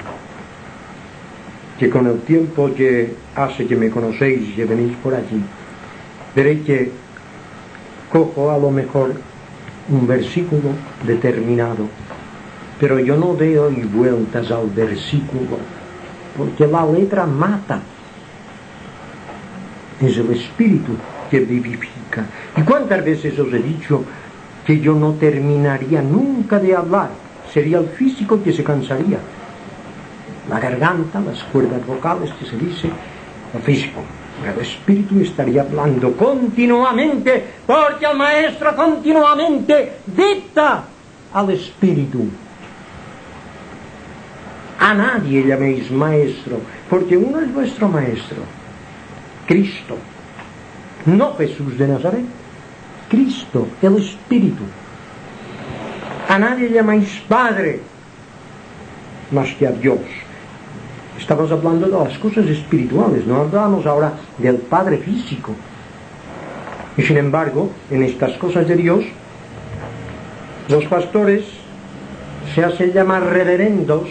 que con el tiempo que hace que me conocéis y que venís por allí, veréis que cojo a lo mejor un versículo determinado, pero yo no doy vueltas al versículo, porque la letra mata. Es el espíritu que vivifica. ¿Y cuántas veces os he dicho que yo no terminaría nunca de hablar? Sería el físico que se cansaría, la garganta, las cuerdas vocales, que se dice, el físico. El espíritu estaría hablando continuamente, porque el maestro continuamente dicta al espíritu. A nadie llaméis maestro, porque uno es vuestro maestro, Cristo, no Jesús de Nazaret, Cristo, el espíritu. A nadie llamáis padre, más que a Dios. Estamos hablando de las cosas espirituales, no hablamos ahora del Padre físico. Y sin embargo, en estas cosas de Dios, los pastores se hacen llamar reverendos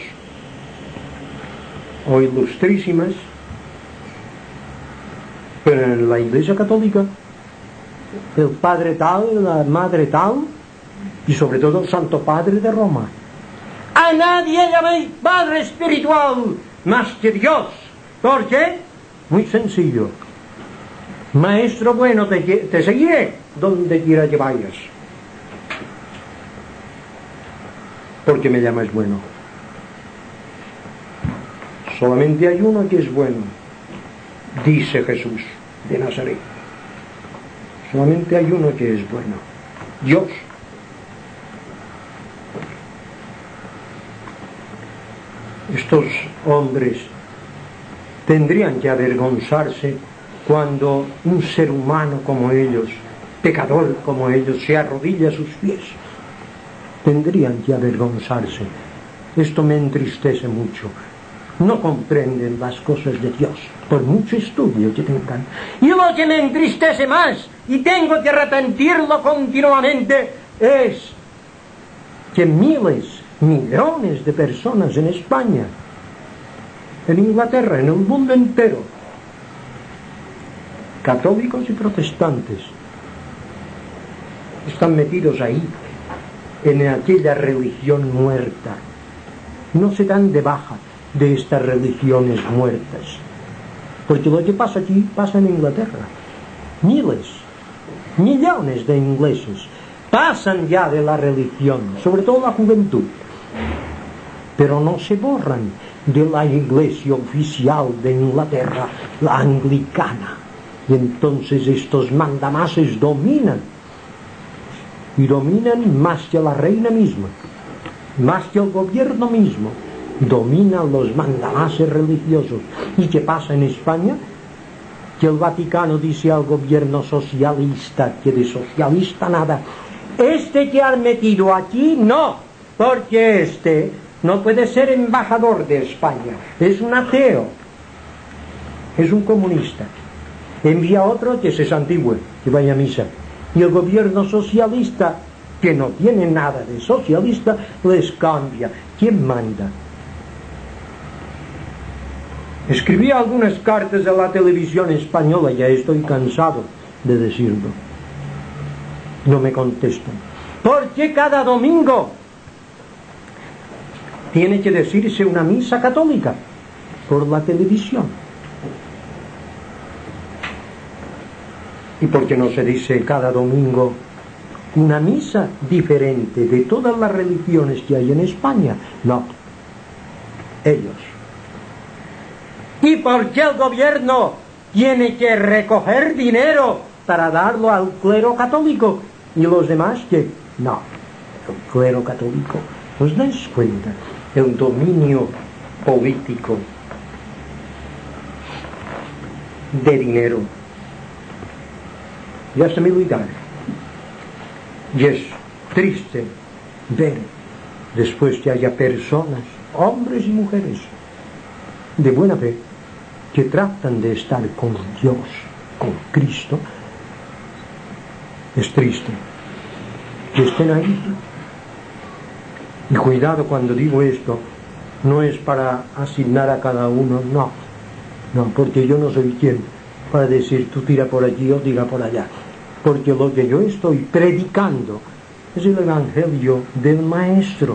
o ilustrísimas, pero en la Iglesia Católica, el Padre tal, la Madre tal, y sobre todo el Santo Padre de Roma. A nadie llaméis Padre espiritual más que Dios. ¿Por qué? Muy sencillo. Maestro bueno, te, te seguiré donde quiera que vayas, porque me llamas bueno. Solamente hay uno que es bueno, dice Jesús de Nazaret. Solamente hay uno que es bueno, Dios. Estos hombres tendrían que avergonzarse cuando un ser humano como ellos, pecador como ellos, se arrodilla a sus pies. Tendrían que avergonzarse. Esto me entristece mucho. No comprenden las cosas de Dios, por mucho estudio que tengan. Y lo que me entristece más, y tengo que arrepentirlo continuamente, es que miles, millones de personas en España, en Inglaterra, en el mundo entero, católicos y protestantes, están metidos ahí, en aquella religión muerta. No se dan de baja de estas religiones muertas, porque lo que pasa aquí pasa en Inglaterra. Miles, millones de ingleses pasan ya de la religión, sobre todo la juventud, pero no se borran de la iglesia oficial de Inglaterra, la anglicana. Y entonces estos mandamases dominan, y dominan más que la reina misma, más que el gobierno mismo, dominan los mandamases religiosos. ¿Y qué pasa en España? Que el Vaticano dice al gobierno socialista que de socialista nada. Este que han metido aquí, no, porque este no puede ser embajador de España, es un ateo, es un comunista. Envía otro que se santigüe, que vaya a misa. Y el gobierno socialista, que no tiene nada de socialista, les cambia. ¿Quién manda? Escribí algunas cartas a la televisión española, ya estoy cansado de decirlo. No me contestan. ¿Por qué cada domingo tiene que decirse una misa católica por la televisión? ¿Y por qué no se dice cada domingo una misa diferente de todas las religiones que hay en España? No, ellos. ¿Y por qué el gobierno tiene que recoger dinero para darlo al clero católico? ¿Y los demás qué? No, el clero católico, ¿os dais cuenta? El dominio político de dinero, y hasta militar. Y es triste ver, después que haya personas, hombres y mujeres, de buena fe, que tratan de estar con Dios, con Cristo, es triste que estén ahí Y cuidado cuando digo esto, no es para asignar a cada uno, no, no, porque yo no soy quien para decir tú tira por allí o tira por allá, porque lo que yo estoy predicando es el Evangelio del Maestro.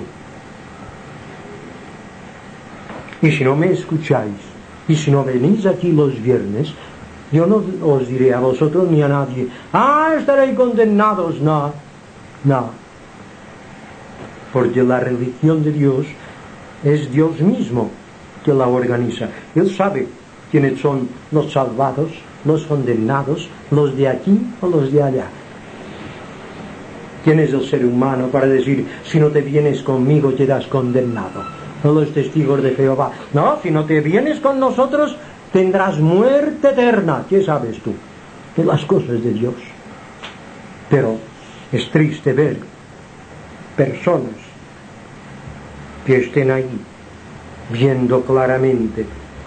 Y si no me escucháis, y si no venís aquí los viernes, yo no os diré a vosotros ni a nadie, ah, estaréis condenados, no, no, porque la religión de Dios es Dios mismo que la organiza. Él sabe quiénes son los salvados, los condenados, los de aquí o los de allá. ¿Quién es el ser humano para decir, si no te vienes conmigo quedas condenado? No los testigos de Jehová. No, si no te vienes con nosotros tendrás muerte eterna. ¿Qué sabes tú de las cosas de Dios? Pero es triste ver personas que estén ahí viendo claramente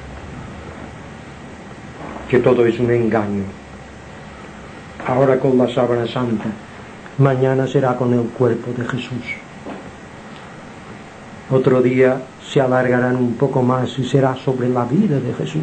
que todo es un engaño. Ahora con la sábana santa, mañana será con el cuerpo de Jesús. Otro día se alargarán un poco más y será sobre la vida de Jesús.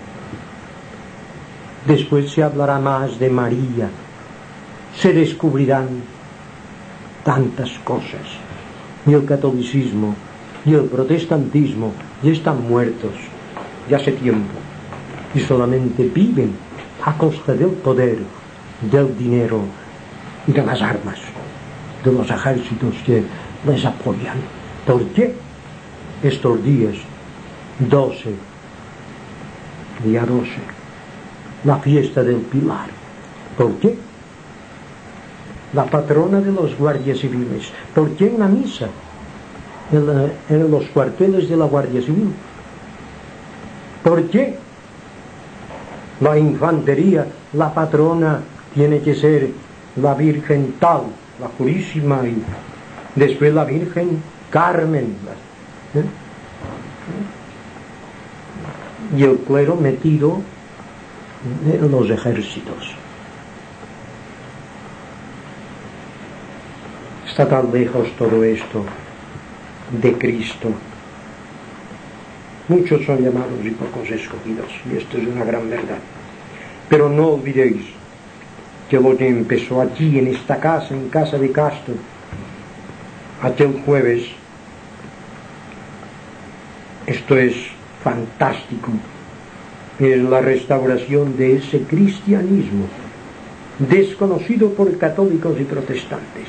Después se hablará más de María. Se descubrirán tantas cosas. Y el catolicismo y el protestantismo ya están muertos ya hace tiempo y solamente viven a costa del poder, del dinero y de las armas, de los ejércitos que les apoyan. ¿Por qué estos días doce, día doce, la fiesta del Pilar? ¿Por qué? La patrona de los guardias civiles. ¿Por qué una misa en, en los cuarteles de la Guardia Civil? ¿Por qué la infantería, la patrona, tiene que ser la Virgen tal, la Purísima, y después la Virgen Carmen? ¿Eh? Y el clero metido en los ejércitos. Está tan lejos todo esto de Cristo. Muchos son llamados y pocos escogidos, y esto es una gran verdad. Pero no olvidéis que lo que empezó aquí en esta casa, en casa de Castro, aquel jueves, esto es fantástico, es la restauración de ese cristianismo desconocido por católicos y protestantes.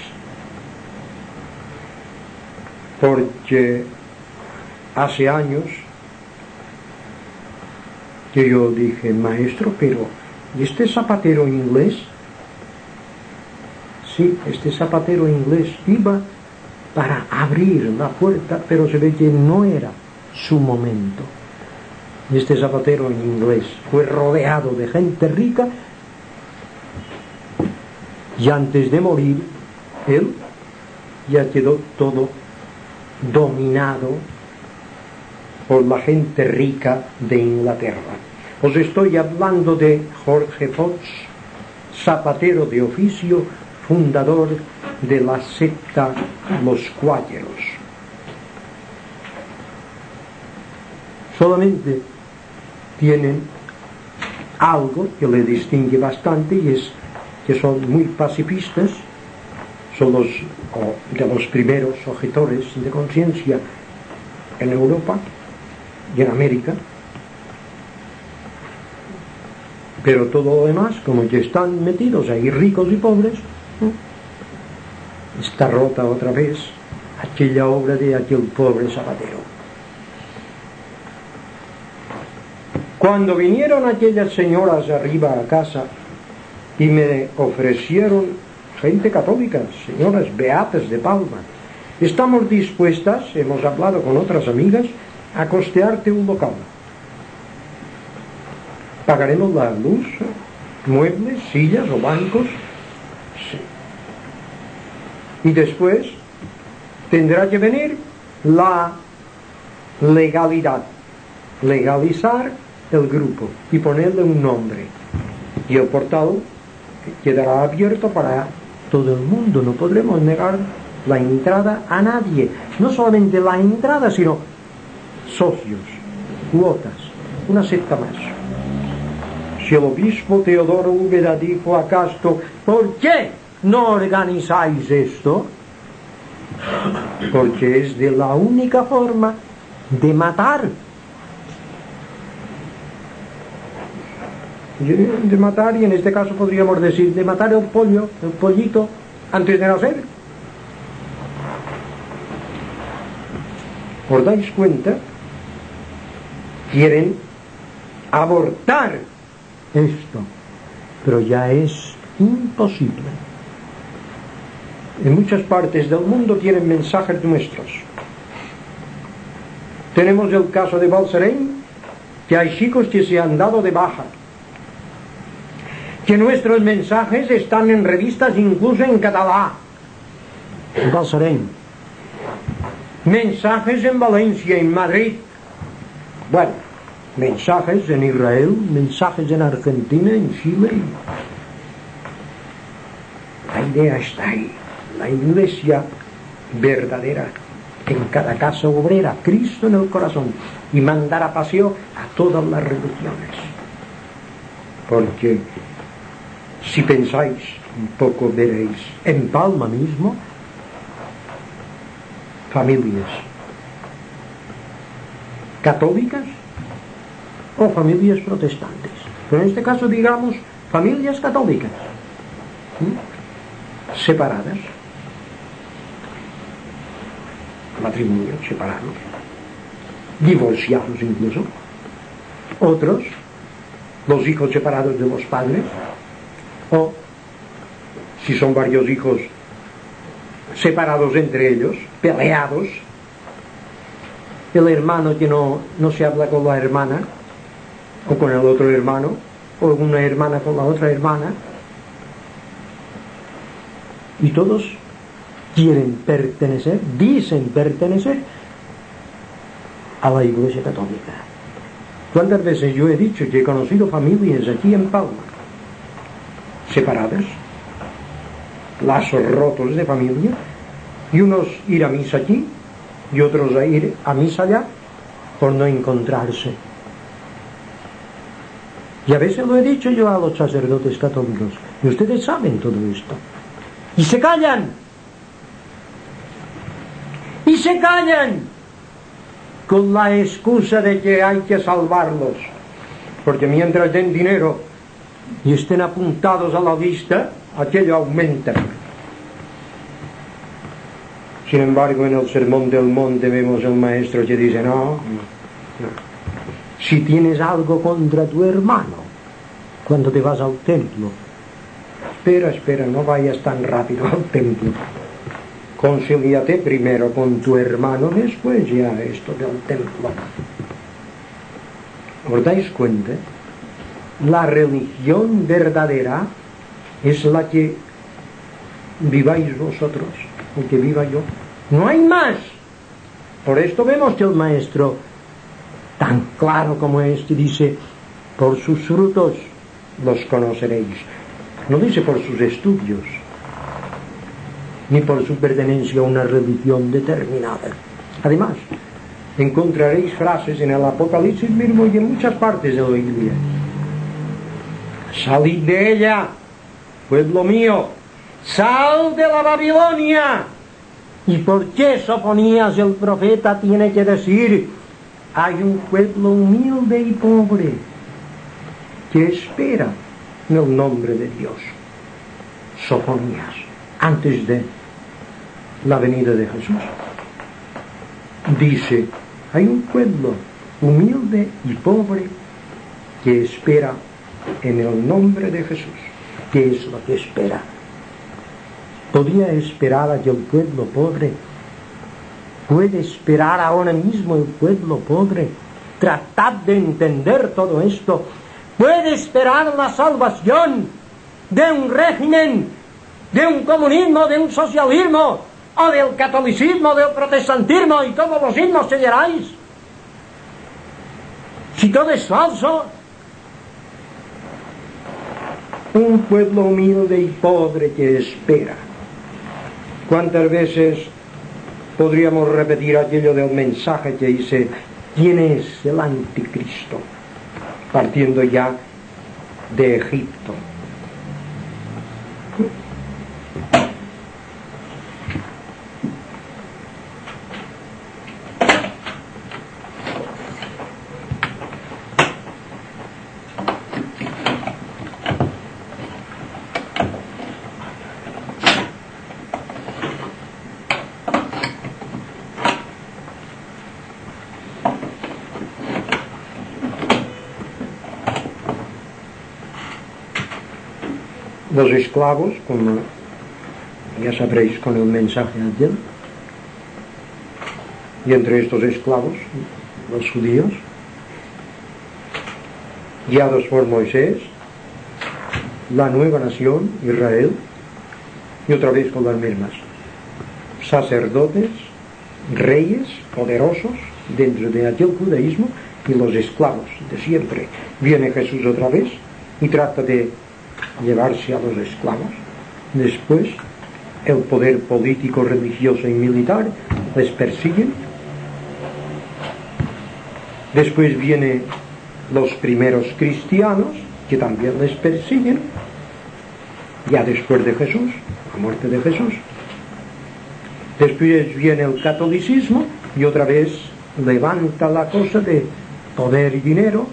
Porque hace años que yo dije, maestro, pero ¿y este zapatero inglés? Sí, este zapatero inglés iba para abrir la puerta, pero se ve que no era su momento. Y este zapatero inglés fue rodeado de gente rica y antes de morir, él ya quedó todo dominado por la gente rica de Inglaterra. Os estoy hablando de Jorge Fox, zapatero de oficio, fundador de la secta Los Cuáqueros. Solamente tienen algo que le distingue bastante, y es que son muy pacifistas. Son los o de los primeros objetores de conciencia en Europa y en América. Pero todo lo demás, como que están metidos ahí ricos y pobres, ¿no? Está rota otra vez aquella obra de aquel pobre zapatero. Cuando vinieron aquellas señoras arriba a casa y me ofrecieron, gente católica, señoras beatas de Palma, estamos dispuestas, hemos hablado con otras amigas, a costearte un local. Pagaremos la luz, muebles, sillas o bancos. Sí. Y después tendrá que venir la legalidad, legalizar el grupo y ponerle un nombre. Y el portal quedará abierto para todo el mundo. No podremos negar la entrada a nadie, no solamente la entrada, sino socios, cuotas, una secta más. Si el obispo Teodoro Úbeda dijo a Castro, ¿por qué no organizáis esto? Porque es de la única forma de matar. De matar, y en este caso podríamos decir, de matar el pollo, el pollito, antes de nacer. ¿Os dais cuenta? Quieren abortar esto, pero ya es imposible. En muchas partes del mundo tienen mensajes nuestros. Tenemos el caso de Balsareny, que hay chicos que se han dado de baja, que nuestros mensajes están en revistas incluso en catalán. Balsareny. Mensajes en Valencia, en Madrid. Bueno, mensajes en Israel, mensajes en Argentina, en Chile. La idea está ahí. La iglesia verdadera en cada casa obrera, Cristo en el corazón, y mandar a paseo a todas las religiones. Porque si pensáis un poco veréis en Palma mismo familias católicas o familias protestantes, pero en este caso digamos familias católicas, ¿sí? Separadas, matrimonios separados, divorciados incluso, otros los hijos separados de los padres, o si son varios hijos separados entre ellos, peleados, el hermano que no, no se habla con la hermana o con el otro hermano, o una hermana con la otra hermana, y todos quieren pertenecer, dicen pertenecer a la Iglesia Católica. ¿Cuántas veces yo he dicho que he conocido familias aquí en Palma separadas, lazos rotos de familia, y unos ir a misa aquí y otros a ir a misa allá por no encontrarse? Y a veces lo he dicho yo a los sacerdotes católicos, y ustedes saben todo esto, y se callan, y se callan con la excusa de que hay que salvarlos, porque mientras den dinero y estén apuntados a la lista, aquello aumenta. Sin embargo, en el Sermón del Monte vemos al maestro que dice, no, no, si tienes algo contra tu hermano cuando te vas al templo, espera, espera, no vayas tan rápido al templo, concíliate primero con tu hermano, después ya esto del templo. ¿Os dais cuenta? La religión verdadera es la que viváis vosotros, o que viva yo. No hay más. Por esto vemos que el maestro, tan claro como este, dice, por sus frutos los conoceréis. No dice por sus estudios, ni por su pertenencia a una religión determinada. Además, encontraréis frases en el Apocalipsis mismo y en muchas partes de la Biblia. Salid de ella, pueblo mío, sal de la Babilonia. ¿Y por qué Sofonías el profeta tiene que decir, hay un pueblo humilde y pobre que espera en el nombre de Dios? Sofonías, antes de la venida de Jesús, dice, hay un pueblo humilde y pobre que espera en el nombre de Jesús. ¿Qué es lo que espera? ¿Podría esperar a que el pueblo pobre? ¿Puede esperar ahora mismo el pueblo pobre? Tratad de entender todo esto. ¿Puede esperar la salvación de un régimen, de un comunismo, de un socialismo, o del catolicismo, del protestantismo y todos los himnos que queráis? Si todo es falso. Un pueblo humilde y pobre que espera. ¿Cuántas veces podríamos repetir aquello del mensaje que dice quién es el anticristo? Partiendo ya de Egipto. Los esclavos, como ya sabréis con el mensaje ayer, y entre estos esclavos, los judíos, guiados por Moisés, la nueva nación, Israel, y otra vez con las mismas, sacerdotes, reyes poderosos dentro de aquel judaísmo, y los esclavos de siempre. Viene Jesús otra vez y trata de llevarse a los esclavos. Después el poder político, religioso y militar les persiguen. Después vienen los primeros cristianos que también les persiguen, ya después de Jesús, la muerte de Jesús. Después viene el catolicismo y otra vez levanta la cosa de poder y dinero.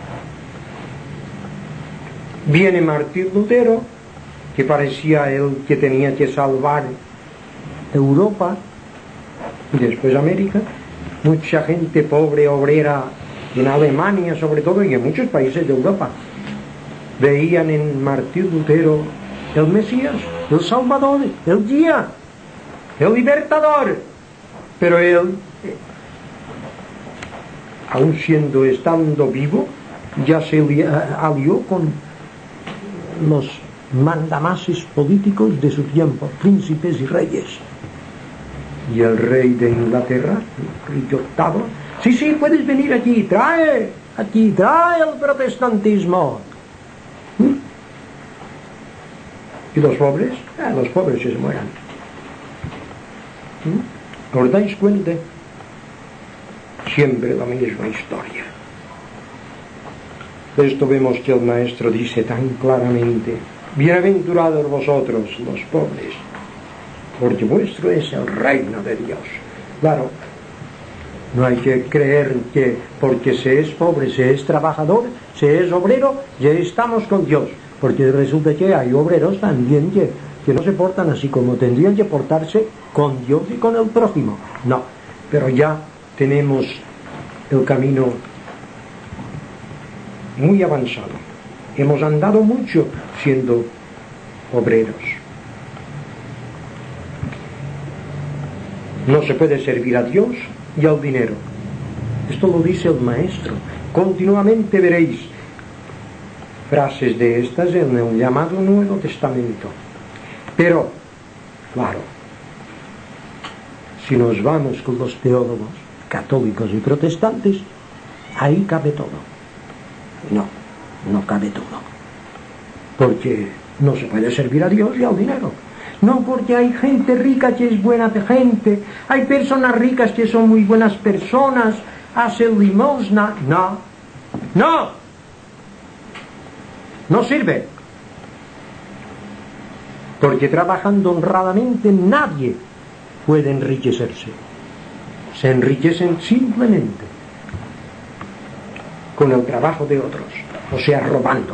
Viene Martín Lutero, que parecía el que tenía que salvar Europa y después América. Mucha gente pobre, obrera, en Alemania sobre todo y en muchos países de Europa, veían en Martín Lutero el Mesías, el Salvador, el guía, el libertador. Pero él, aun siendo, estando vivo, ya se alió con los mandamases políticos de su tiempo, príncipes y reyes. Y el rey de Inglaterra, Enrique octavo, sí, sí, puedes venir aquí, trae, aquí, trae el protestantismo. ¿Mm? ¿Y los pobres? Ah, los pobres se mueran. ¿Mm? ¿Os dais cuenta? Siempre la misma historia. Esto vemos que el Maestro dice tan claramente: bienaventurados vosotros los pobres, porque vuestro es el reino de Dios. Claro, no hay que creer que porque se es pobre, se es trabajador, se es obrero, ya estamos con Dios, porque resulta que hay obreros también que, que no se portan así como tendrían que portarse con Dios y con el prójimo. No, pero ya tenemos el camino muy avanzado. Hemos andado mucho siendo obreros. No se puede servir a Dios y al dinero. Esto lo dice el Maestro. Continuamente veréis frases de estas en el llamado Nuevo Testamento. Pero, claro, si nos vamos con los teólogos católicos y protestantes, ahí cabe todo. No, no cabe todo. Porque no se puede servir a Dios y al dinero. No, porque hay gente rica que es buena gente, hay personas ricas que son muy buenas personas, hacen limosna. No, no, no sirve. Porque trabajando honradamente nadie puede enriquecerse. Se enriquecen simplemente con el trabajo de otros, o sea, robando.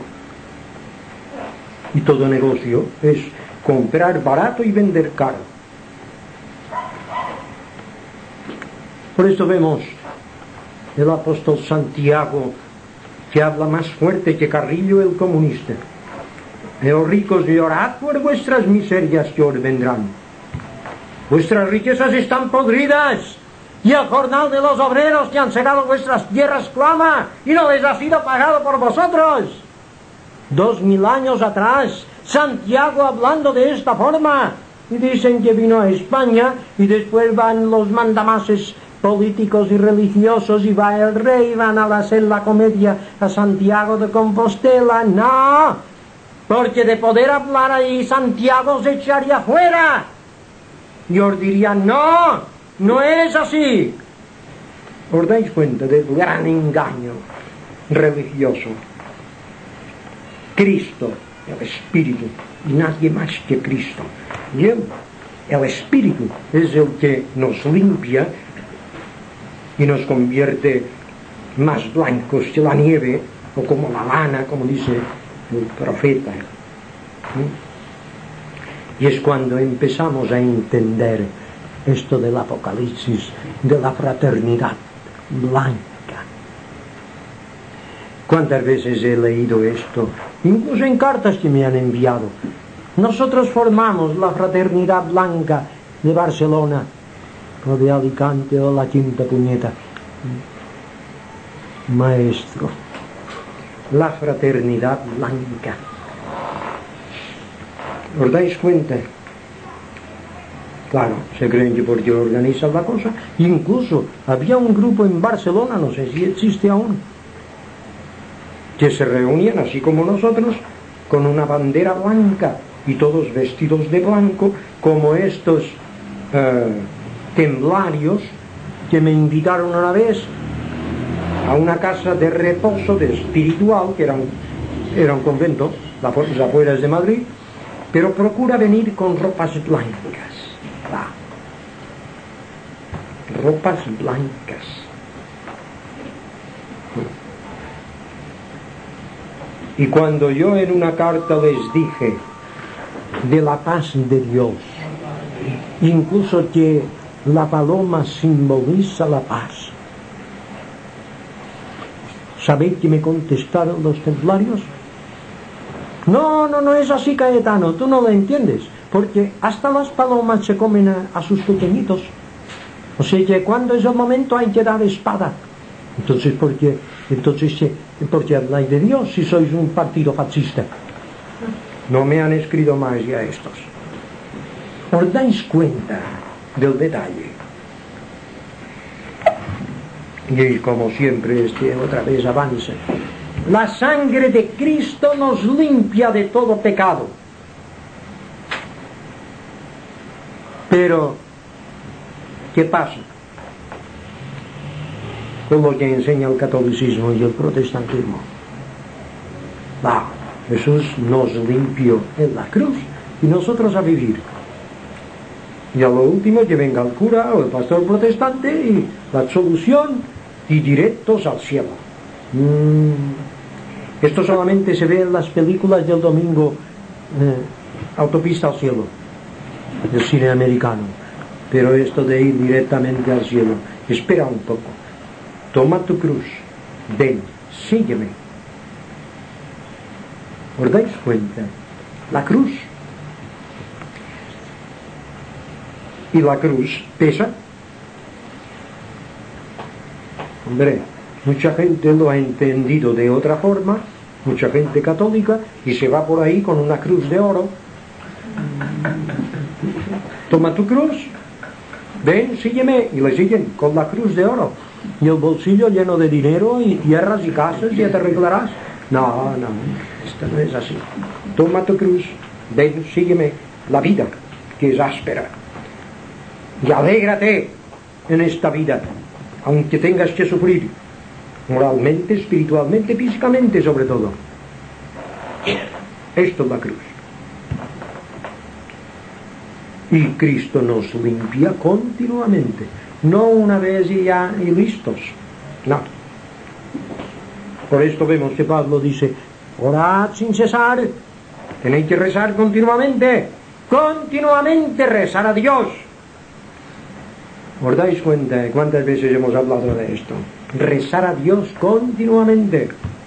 Y todo negocio es comprar barato y vender caro. Por eso vemos el apóstol Santiago, que habla más fuerte que Carrillo el comunista: los ricos, llorad por vuestras miserias que os vendrán. Vuestras riquezas están podridas, y el jornal de los obreros que han segado vuestras tierras clama, y no les ha sido pagado por vosotros. Dos mil años atrás, Santiago hablando de esta forma, y dicen que vino a España, y después van los mandamases políticos y religiosos, y va el rey, van a hacer la comedia a Santiago de Compostela. No, porque de poder hablar ahí, Santiago se echaría fuera. y os dirían, no, no es así. ¿Os dais cuenta del gran engaño religioso? Cristo, el Espíritu, y nadie más que Cristo. Y él, el Espíritu, es el que nos limpia y nos convierte más blancos que la nieve, o como la lana, como dice el profeta. Y es cuando empezamos a entender esto del Apocalipsis, de la fraternidad blanca. ¿Cuántas veces he leído esto? Incluso en cartas que me han enviado. Nosotros formamos la fraternidad blanca de Barcelona, o de Alicante, o la Quinta Puñeta. Maestro, la fraternidad blanca. ¿Os dais cuenta? Claro, se creen que porque organizan la cosa. Incluso había un grupo en Barcelona, no sé si existe aún, que se reunían así como nosotros, con una bandera blanca y todos vestidos de blanco, como estos eh, templarios que me invitaron una vez a una casa de reposo, de espiritual, que era un, era un convento, las afueras de Madrid, pero procura venir con ropas blancas. Va. Ropas blancas. Y cuando yo en una carta les dije de la paz de Dios, incluso que la paloma simboliza la paz, ¿sabéis que me contestaron los templarios? No, no, no es así, Cayetano, tú no lo entiendes, porque hasta las palomas se comen a, a sus pequeñitos. O sea que cuando es el momento hay que dar espada. Entonces, ¿por qué, entonces, ¿por qué habláis de Dios si sois un partido fascista? No me han escrito más ya estos. ¿Os dais cuenta del detalle? Y como siempre, este otra vez avanza. La sangre de Cristo nos limpia de todo pecado. Pero, ¿qué pasa con lo que enseña el catolicismo y el protestantismo? Va, Jesús nos limpió en la cruz y nosotros a vivir. Y a lo último que venga el cura o el pastor protestante y la absolución y directos al cielo. Mm. Esto solamente se ve en las películas del domingo, eh, Autopista al cielo, del cine americano. Pero esto de ir directamente al cielo, espera un poco, toma tu cruz, ven, sígueme. ¿Os dais cuenta? La cruz. Y la cruz pesa. Hombre, mucha gente lo ha entendido de otra forma, mucha gente católica, y se va por ahí con una cruz de oro. Toma tu cruz, ven, sígueme, y le siguen con la cruz de oro y el bolsillo lleno de dinero y tierras y casas, y ya te arreglarás. No, no, esto no es así. Toma tu cruz, ven, sígueme, la vida, que es áspera, y alégrate en esta vida, aunque tengas que sufrir moralmente, espiritualmente, físicamente, sobre todo. Esto es la cruz. Y Cristo nos limpia continuamente, no una vez y ya y listos, no. Por esto vemos que Pablo dice, orad sin cesar, tenéis que rezar continuamente, continuamente rezar a Dios. ¿Os dais cuenta cuántas veces hemos hablado de esto? Rezar a Dios continuamente.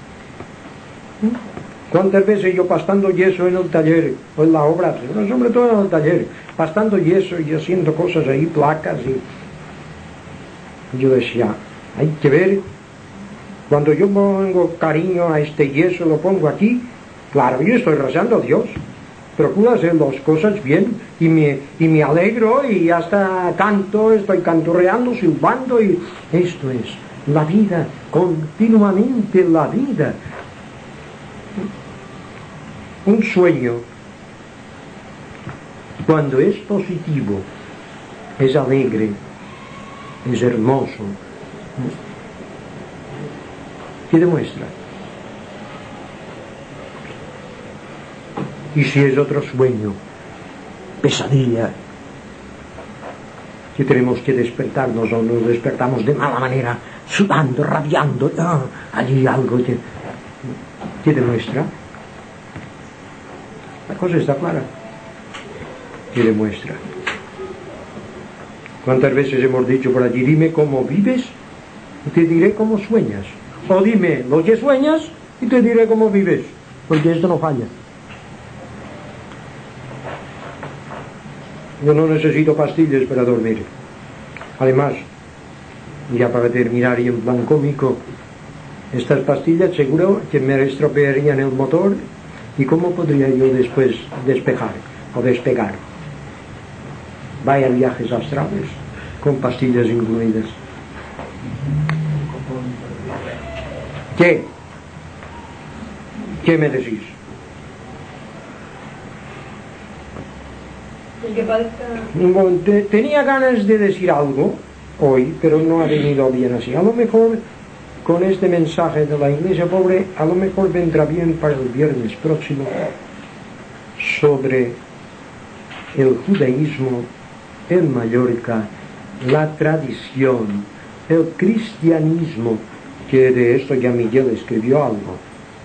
¿Cuántas veces yo pastando yeso en el taller, o en la obra, pero sobre todo en el taller, pastando yeso y haciendo cosas ahí, placas, y yo decía, hay que ver, cuando yo pongo cariño a este yeso, lo pongo aquí, claro, yo estoy rezando a Dios, procuro hacer las cosas bien, y me, y me alegro, y hasta canto, estoy canturreando, silbando, y esto es la vida, continuamente la vida. Un sueño, cuando es positivo es alegre, es hermoso. ¿Qué demuestra? Y si es otro sueño, pesadilla, que tenemos que despertarnos o nos despertamos de mala manera, sudando, rabiando, ah, allí algo que, que demuestra. La cosa está clara. ¿Qué demuestra? ¿Cuántas veces hemos dicho por allí, dime cómo vives y te diré cómo sueñas? O dime lo que sueñas y te diré cómo vives, porque esto no falla. Yo no necesito pastillas para dormir. Además, ya para terminar y en plan cómico, estas pastillas seguro que me estropearían el motor. ¿Y cómo podría yo después despejar o despegar? Vaya viajes astrales con pastillas incluidas. ¿Qué? ¿Qué me decís? El que padezca... Bueno, te- tenía ganas de decir algo hoy, pero no ha venido bien así. A lo mejor con este mensaje de la Iglesia pobre, a lo mejor vendrá bien para el viernes próximo, sobre el judaísmo en Mallorca, la tradición, el cristianismo, que de esto ya Miguel escribió algo.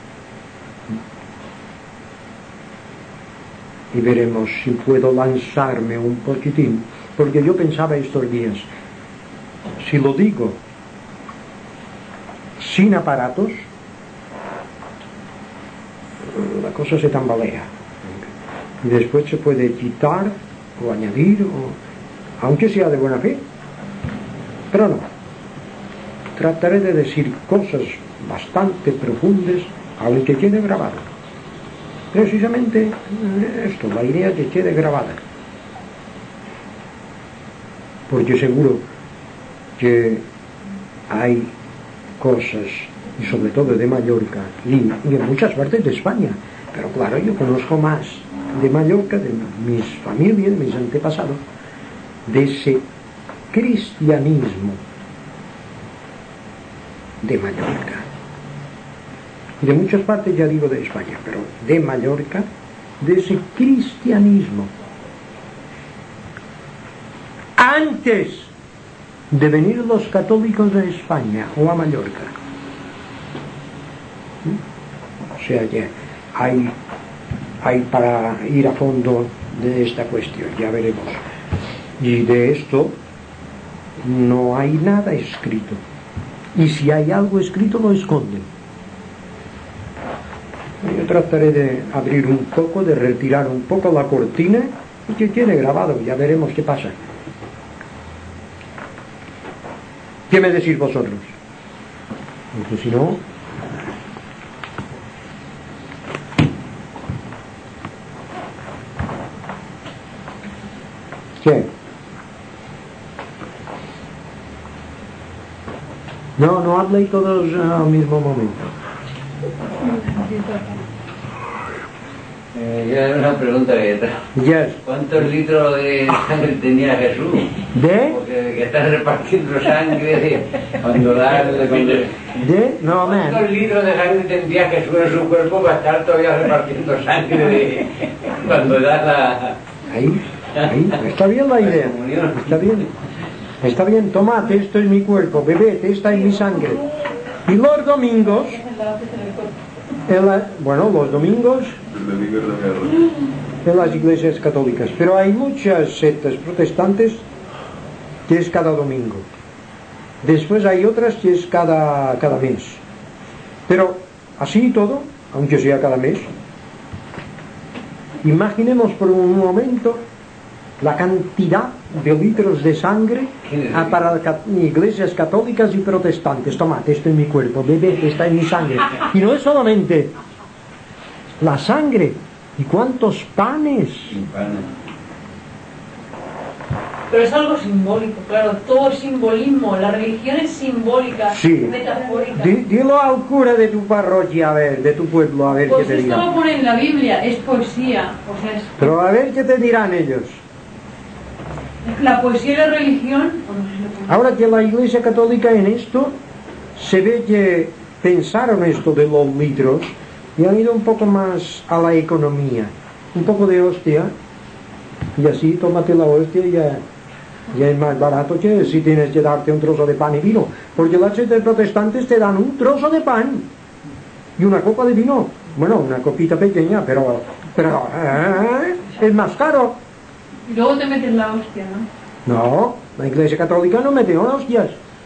Y veremos si puedo lanzarme un poquitín, porque yo pensaba estos días, si lo digo sin aparatos, la cosa se tambalea y después se puede quitar o añadir, o, aunque sea de buena fe, pero no. Trataré de decir cosas bastante profundas, aunque quede grabado. Precisamente esto, la idea que quede grabada, porque seguro que hay cosas, y sobre todo de Mallorca y, y en muchas partes de España, pero claro, yo conozco más de Mallorca, de mis familias, mis antepasados, de ese cristianismo de Mallorca. Y de muchas partes, ya digo, de España, pero de Mallorca, de ese cristianismo. Antes de venir los católicos de España o a Mallorca. O sea que hay, hay para ir a fondo de esta cuestión, ya veremos. Y de esto no hay nada escrito. Y si hay algo escrito, lo esconden. Yo trataré de abrir un poco, de retirar un poco la cortina y que quede grabado, ya veremos qué pasa. ¿Qué me decís vosotros? Porque si no... ¿Qué? No, no habléis todos al mismo momento. Eh, yo una pregunta que está. Yes. ¿Cuántos litros de sangre tenía Jesús? ¿De? Porque que está repartiendo sangre cuando da el cuando... ¿De? No, man. ¿Cuántos litros de sangre tendría Jesús en su cuerpo para estar todavía repartiendo sangre de... cuando da la... Ahí, ahí. Está bien la idea. Está bien. Está bien, tomad, esto es mi cuerpo, bebed, esta es mi sangre. Y los domingos, en la, bueno, los domingos en las iglesias católicas, pero hay muchas sectas protestantes que es cada domingo. Después hay otras que es cada, cada mes. Pero así y todo, aunque sea cada mes, imaginemos por un momento la cantidad de litros de sangre para iglesias católicas y protestantes. Tomad, esto es mi cuerpo, bebed, esta es mi sangre. Y no es solamente la sangre, ¿y cuántos panes? Pero es algo simbólico, claro, todo es simbolismo, la religión es simbólica, Sí. metafórica. Di- Dilo al cura de tu parroquia, a ver, de tu pueblo, a ver Pues qué te esto lo dirán. pone en la Biblia, es poesía, o sea, es, Pero a ver qué te dirán ellos. es La poesía y la religión. Ahora que la Iglesia Católica en esto se ve que pensaron esto de los litros y han ido un poco más a la economía, un poco de hostia, y así tómate la hostia y ya, ya es más barato que si tienes que darte un trozo de pan y vino, porque las sectas protestantes te dan un trozo de pan y una copa de vino, bueno, una copita pequeña, pero, pero ¿eh? es más caro. Y luego te meten la hostia, ¿no? No, la Iglesia Católica no mete hostias.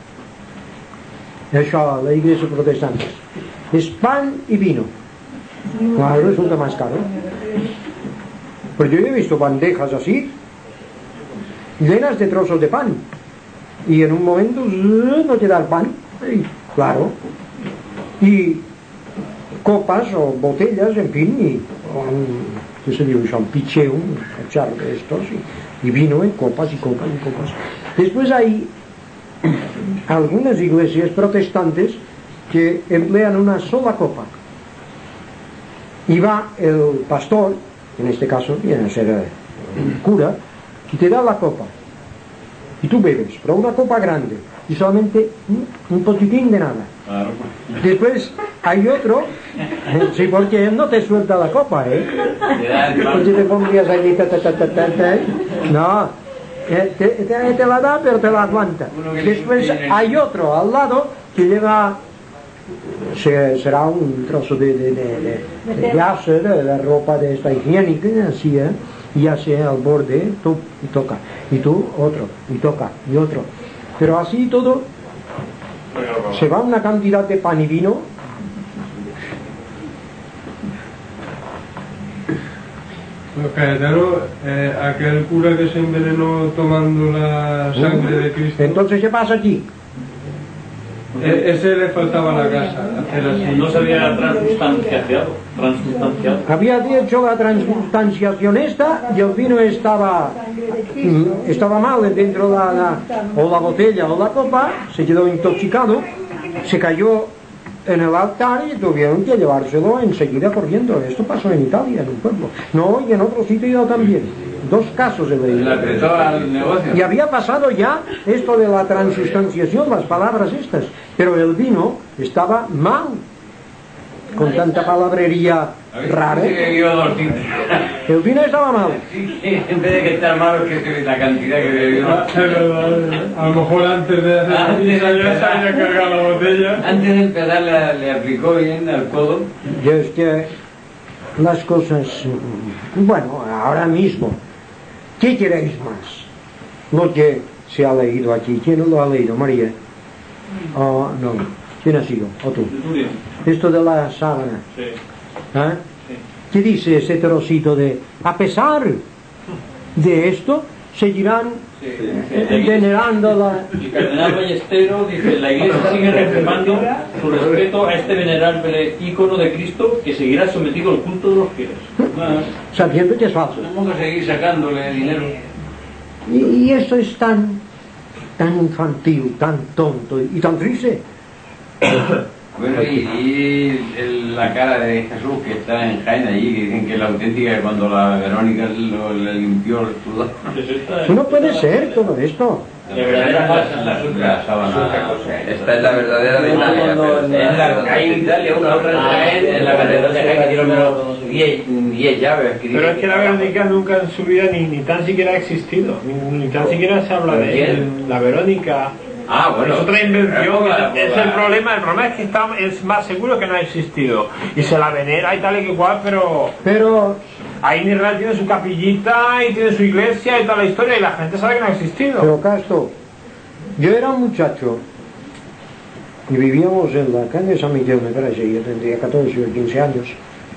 Eso, la Iglesia Protestante es pan y vino. Claro, resulta más caro. Pues yo he visto bandejas así, llenas de trozos de pan, y en un momento no te da el pan, y, claro, y copas o botellas, en fin, y um, ¿qué se dice? Un picheo, un echar de estos, y, y vino en copas y copas y copas. Después hay algunas iglesias protestantes que emplean una sola copa, y va el pastor, en este caso viene a ser el cura, y te da la copa y tú bebes, pero una copa grande y solamente un, un poquitín de nada. Claro. Después hay otro, sí, porque él no te suelta la copa, ¿eh? Porque te pondrías allí, ta, ta, ta, ta, ta, ta, no, te, te, te la da pero te la aguanta. Después hay otro al lado que lleva, se, será un trozo de, de, de, de, de gas, de, de ropa de esta higiénica, así, ¿eh? Y hace al borde, tú, y toca, y tú otro, y toca, y otro, pero así todo se va una cantidad de pan y vino. Pues Cayetano, eh, aquel cura que se envenenó tomando la sangre de Cristo, Entonces, ¿qué pasa aquí? e- ese le faltaba la casa, hacer así. No se había transustanciado, transustanciado. Había hecho la transubstanciación esta y el vino estaba mm, estaba mal dentro de la, la, o la botella o la copa, se quedó intoxicado, se cayó en el altar y tuvieron que llevárselo enseguida corriendo. Esto pasó en Italia, en un pueblo, no, y en otro sitio también, dos casos he leído. Le apretó al negocio. Y había pasado ya esto de la transustanciación, las palabras estas, pero el vino estaba mal, con tanta palabrería rara. Sí, que bebió dos tintas. El vino estaba mal. Sí, en vez de que estar malo, es que la cantidad que bebió. Es verdad, a lo mejor antes de hacer la Antes de misa ya se empezar. había cargado la botella. Antes de empezar le, le aplicó bien al codo. Y es que las cosas, bueno, ahora mismo, ¿qué queréis más? Lo que se ha leído aquí. ¿Quién no lo ha leído? María. Oh, no. ¿Quién ha sido? ¿O tú? Esto de la sábana. Sí. ¿Eh? ¿Qué dice ese trocito de, a pesar de esto, seguirán Sí. eh, venerando la... El cardenal Ballesteros dice: la Iglesia sigue reafirmando su respeto a este venerable ícono de Cristo que seguirá sometido al culto de los fieles. sabiendo que es falso? Tenemos que seguir sacándole dinero. Y, y esto es tan, tan infantil, tan tonto y tan triste. Bueno, y, y el- la cara de Jesús que está en Jaén allí, que dicen que es la auténtica, cuando la Verónica lo, le limpió el sudor. No puede ser todo esto. La verdadera la, la otra sábana. Esta es la verdadera de Italia. En la, hay en Italia una otra en Jaén, en la catedral de Jaén, que tiene menos diez llaves. que Pero dicen es que la Verónica nunca en su vida ni, ni tan siquiera ha existido, ni, ni tan siquiera se habla de ella. ¿Quién? La Verónica. Ah, bueno. Es otra invención, Pues la- es pues el la- problema, el problema es que está, es más seguro que no ha existido. Y se la venera y tal y que igual, pero Pero, ahí en Israel tiene su capillita y tiene su iglesia y toda la historia y la gente sabe que no ha existido. pero Castro, yo era un muchacho y vivíamos en la calle de San Miguel, me parece, yo tendría catorce o quince años.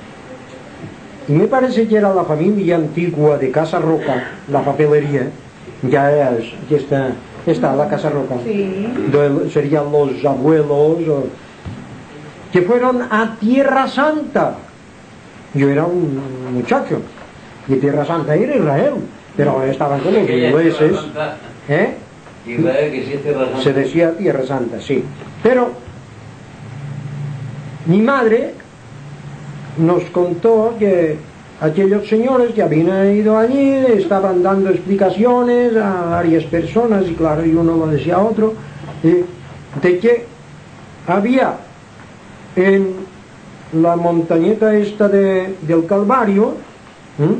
Y me parece que era la familia antigua de Casa Roca, la papelería, ya es, aquí está, está la Casa Roca, Sí. de- serían los abuelos, o- que fueron a Tierra Santa. Yo era un muchacho, y Tierra Santa era Israel, pero estaban con los Aquella ingleses, Tierra Santa, ¿eh? Israel, que sí es Tierra Santa. Se decía Tierra Santa, sí. Pero mi madre nos contó que aquellos señores que habían ido allí estaban dando explicaciones a varias personas, y claro, y uno lo decía a otro, eh, de que había en la montañeta esta de, del Calvario, ¿eh?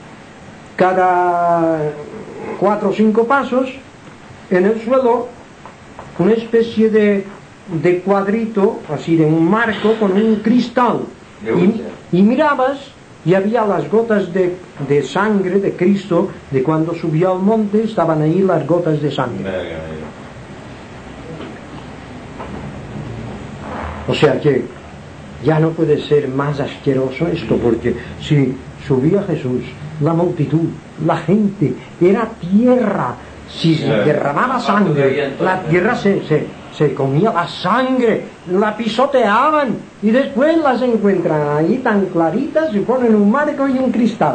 cada cuatro o cinco pasos, en el suelo, una especie de, de cuadrito, así de un marco con un cristal, y, y mirabas y había las gotas de, de sangre de Cristo, de cuando subió al monte estaban ahí las gotas de sangre. O sea que ya no puede ser más asqueroso esto, porque si subía Jesús, la multitud, la gente, era tierra, si se derramaba sangre, la tierra se, se, se comía la sangre, la pisoteaban, y después las encuentran ahí tan claritas y ponen un marco y un cristal.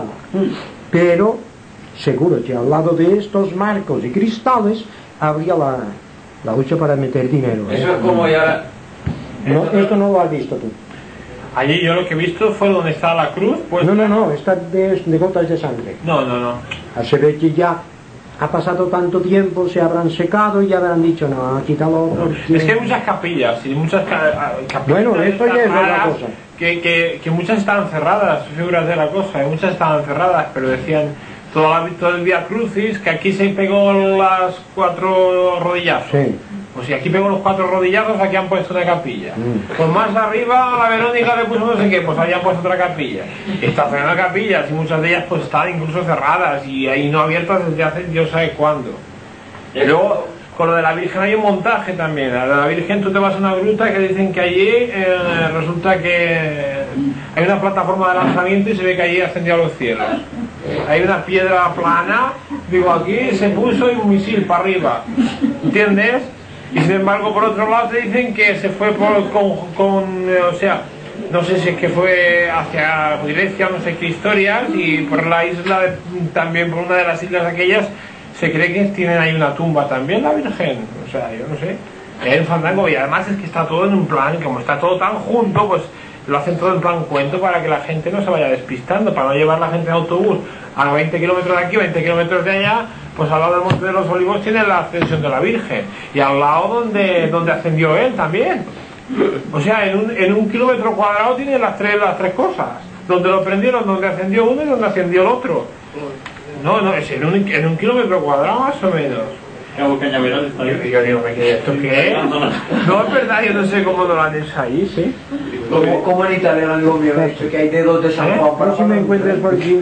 Pero seguro que al lado de estos marcos y cristales habría la, la lucha para meter dinero, ¿eh? Eso es como ya... No, esto no lo has visto tú. Allí yo lo que he visto fue donde está la cruz, pues... No, no, no, está de, de gotas de sangre. No, no, no. Se ve que ya ha pasado tanto tiempo, se habrán secado y ya habrán dicho, no, quítalo porque... Es que hay muchas capillas, y muchas ca capillas... Bueno, esto ya es otra cosa. Que, que, que muchas estaban cerradas, figuras de la cosa, y muchas estaban cerradas, pero decían todo, la, todo el Vía Crucis, que aquí se pegó las cuatro rodillazos. Sí. Pues si aquí pegó los cuatro rodillazos, aquí han puesto una capilla. Mm. Pues más arriba a la Verónica le puso no sé qué, pues ahí han puesto otra capilla. Está cerrada capillas y muchas de ellas pues están incluso cerradas y ahí no abiertas desde hace Dios sabe cuándo. Y luego con lo de la Virgen hay un montaje también. A la Virgen tú te vas a una gruta que dicen que allí eh, resulta que hay una plataforma de lanzamiento y se ve que allí ascendió a los cielos. Hay una piedra plana, digo aquí se puso y un misil para arriba. ¿Entiendes? Y sin embargo por otro lado te dicen que se fue por, con, con eh, o sea, no sé si es que fue hacia Grecia, no sé qué historias, y por la isla de, también por una de las islas aquellas se cree que tienen ahí una tumba también la Virgen, o sea, yo no sé, hay un fandango, y además es que está todo en un plan, como está todo tan junto, pues lo hacen todo en plan cuento para que la gente no se vaya despistando, para no llevar la gente en autobús a veinte kilómetros de aquí, veinte kilómetros de allá. Pues al lado del Monte de los Olivos tiene la ascensión de la Virgen, y al lado donde, donde ascendió él también. O sea, en un, en un kilómetro cuadrado tiene las tres, las tres cosas, donde lo prendieron, donde ascendió uno y donde ascendió el otro. No, no, es en un, en un kilómetro cuadrado más o menos. Cabo Cañaveral está ahí. Yo digo, ¿esto qué es? No, es verdad, yo no sé cómo lo han hecho ahí, ¿sí? Como, como en Italia, el amigo mío, esto que hay dedos de San Juan. Pero si me encuentras por aquí,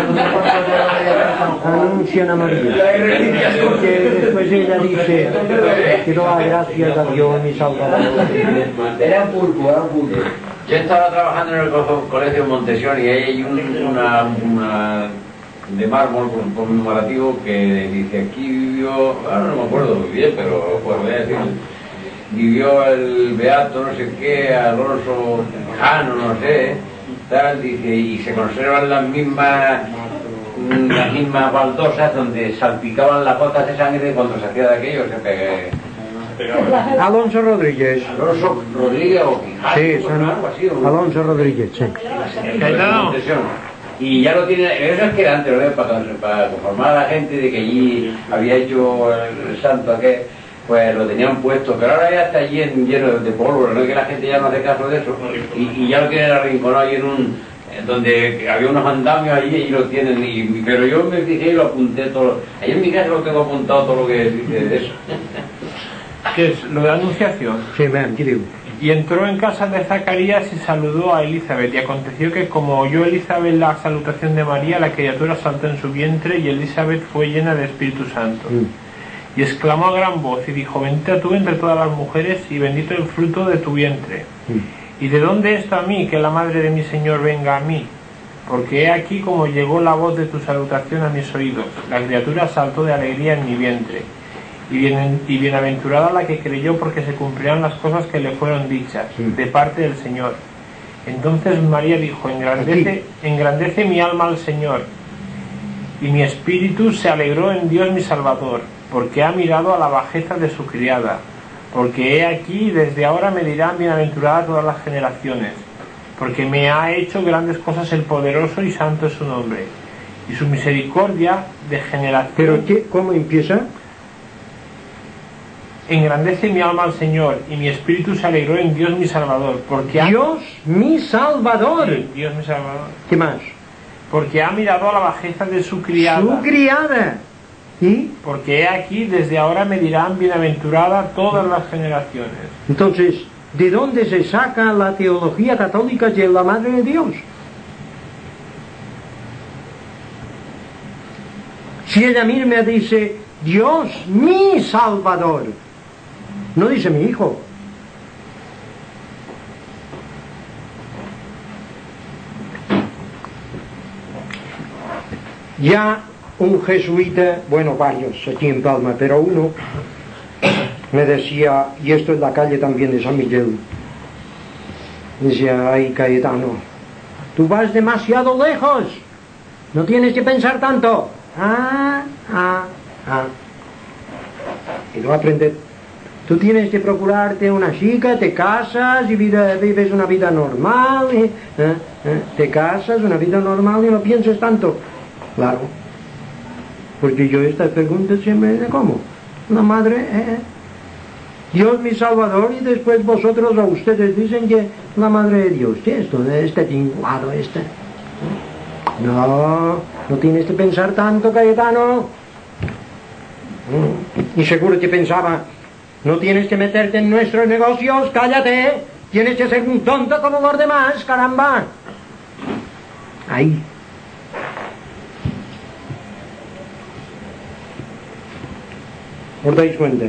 anuncian a María, porque después ella dice, quiero dar gracias a Dios, mi Salvador. Era pulpo, era pulpo. Yo estaba trabajando en el co colegio de Montesión y ahí hay un, una, una de mármol conmemorativo que dice, aquí vivió, ahora no me acuerdo muy bien, pero pues voy a decir, vivió el beato no sé qué, Alonso Jano, no sé, tal, dice, y se conservan las mismas las mismas baldosas donde salpicaban las gotas de sangre cuando se hacía de aquello, se pegaba. Alonso Rodríguez. Alonso Rodríguez o Quijano, sí, son algo así, o Alonso Rodríguez, sí. Y ya lo tiene, eso es que era antes, ¿no? para, para conformar a la gente de que allí había hecho el, el santo aquel, pues lo tenían puesto, pero ahora ya está allí en, lleno de polvo, no es que la gente ya no hace caso de eso, y, y ya lo tienen arrinconado ahí en un, en donde había unos andamios allí y lo tienen, y, pero yo me fijé y lo apunté todo, ahí en mi casa lo tengo apuntado todo lo que dice de eso. ¿Qué es? ¿Lo de la anunciación? Sí, me han querido. Y entró en casa de Zacarías y saludó a Elizabeth, y aconteció que como oyó Elizabeth la salutación de María, la criatura saltó en su vientre, y Elizabeth fue llena de Espíritu Santo. Mm. Y exclamó a gran voz y dijo, bendita tú entre todas las mujeres y bendito el fruto de tu vientre. Mm. ¿Y de dónde esto a mí, que la madre de mi Señor venga a mí? Porque he aquí como llegó la voz de tu salutación a mis oídos. La criatura saltó de alegría en mi vientre. Y, bien, y bienaventurada la que creyó, porque se cumplirán las cosas que le fueron dichas, sí, de parte del Señor. Entonces María dijo, engrandece, engrandece mi alma al Señor, y mi espíritu se alegró en Dios mi Salvador, porque ha mirado a la bajeza de su criada. Porque he aquí, desde ahora me dirán bienaventurada todas las generaciones. porque me ha hecho grandes cosas el poderoso y santo es su nombre, y su misericordia de generación. ¿Pero qué? ¿Cómo empieza? Engrandece mi alma al Señor, y mi espíritu se alegró en Dios mi Salvador, porque ha... Dios mi Salvador. Sí, Dios mi Salvador. ¿Qué más? Porque ha mirado a la bajeza de su criada. Su criada. ¿Y? Porque he aquí, desde ahora me dirán bienaventurada todas las generaciones. Entonces, ¿de dónde se saca la teología católica de la Madre de Dios? Si ella misma dice, Dios mi Salvador, no dice mi hijo. Ya un jesuita, bueno, varios aquí en Palma, pero uno me decía, y esto es la calle también de San Miguel, decía, ay Cayetano, tú vas demasiado lejos, no tienes que pensar tanto. Ah, ah, ah. Y no aprender. Tú tienes que procurarte una chica, te casas y vida, vives una vida normal, ¿eh? ¿Eh? ¿Eh? Te casas, una vida normal y no pienses tanto. Claro, porque yo estas preguntas siempre de cómo. La madre, eh, Dios mi Salvador, y después vosotros o ustedes dicen que la madre de Dios. ¿Qué es esto? Este tinglado, este. No, no tienes que pensar tanto, Cayetano. Y seguro que pensaba, no tienes que meterte en nuestros negocios, cállate. Tienes que ser un tonto como los demás, caramba. Ahí. ¿Os dais cuenta?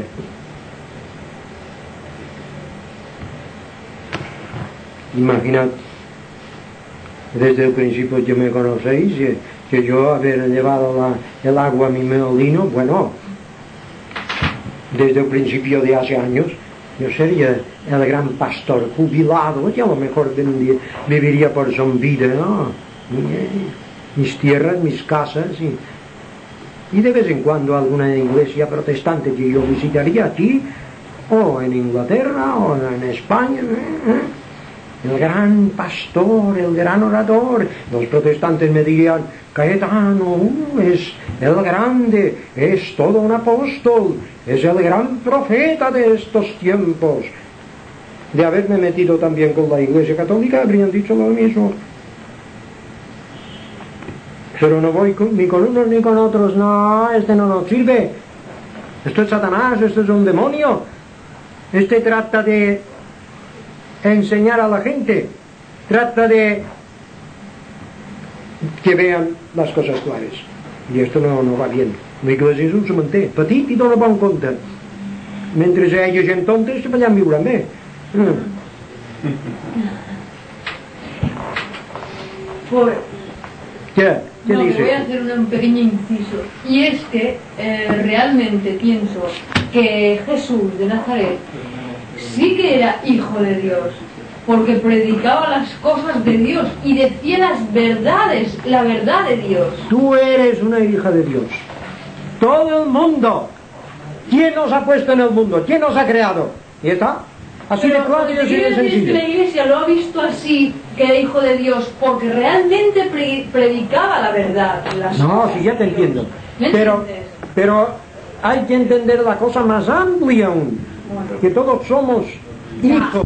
Imaginad, desde el principio que me conocéis, que yo haber llevado la, el agua a mi molino, bueno, desde el principio de hace años, yo sería el gran pastor jubilado, que a lo mejor vendría, viviría por son vida, ¿no? Mis tierras, mis casas, y... y de vez en cuando alguna iglesia protestante que yo visitaría aquí, o en Inglaterra, o en España, ¿eh? El gran pastor, el gran orador. Los protestantes me dirían, Cayetano, uh, es el grande, es todo un apóstol, es el gran profeta de estos tiempos. De haberme metido también con la iglesia católica, habrían dicho lo mismo. Pero no voy con, ni con unos ni con otros. No, este no nos sirve. Esto es Satanás, esto es un demonio. Este trata de enseñar a la gente, trata de que vean las cosas claras. I esto no, no va bien. La iglesia és un cementer, petit i dona bon compte. Mentre hi hagi gent tonta, allà en viurem bé. Mm. Pues, ¿Qué? ¿Qué no, dice? voy a hacer un pequeño inciso. Y es que eh, realmente pienso que Jesús de Nazaret sí que era hijo de Dios, porque predicaba las cosas de Dios y decía las verdades, la verdad de Dios. Tú eres una hija de Dios. Todo el mundo. ¿Quién nos ha puesto en el mundo? ¿Quién nos ha creado? Y está. Así de claro y así de sencillo. La iglesia lo ha visto así, que era hijo de Dios, porque realmente pre predicaba la verdad. Las no, sí, ya te entiendo. Pero, pero hay que entender la cosa más amplia aún. Bueno. Que todos somos hijos.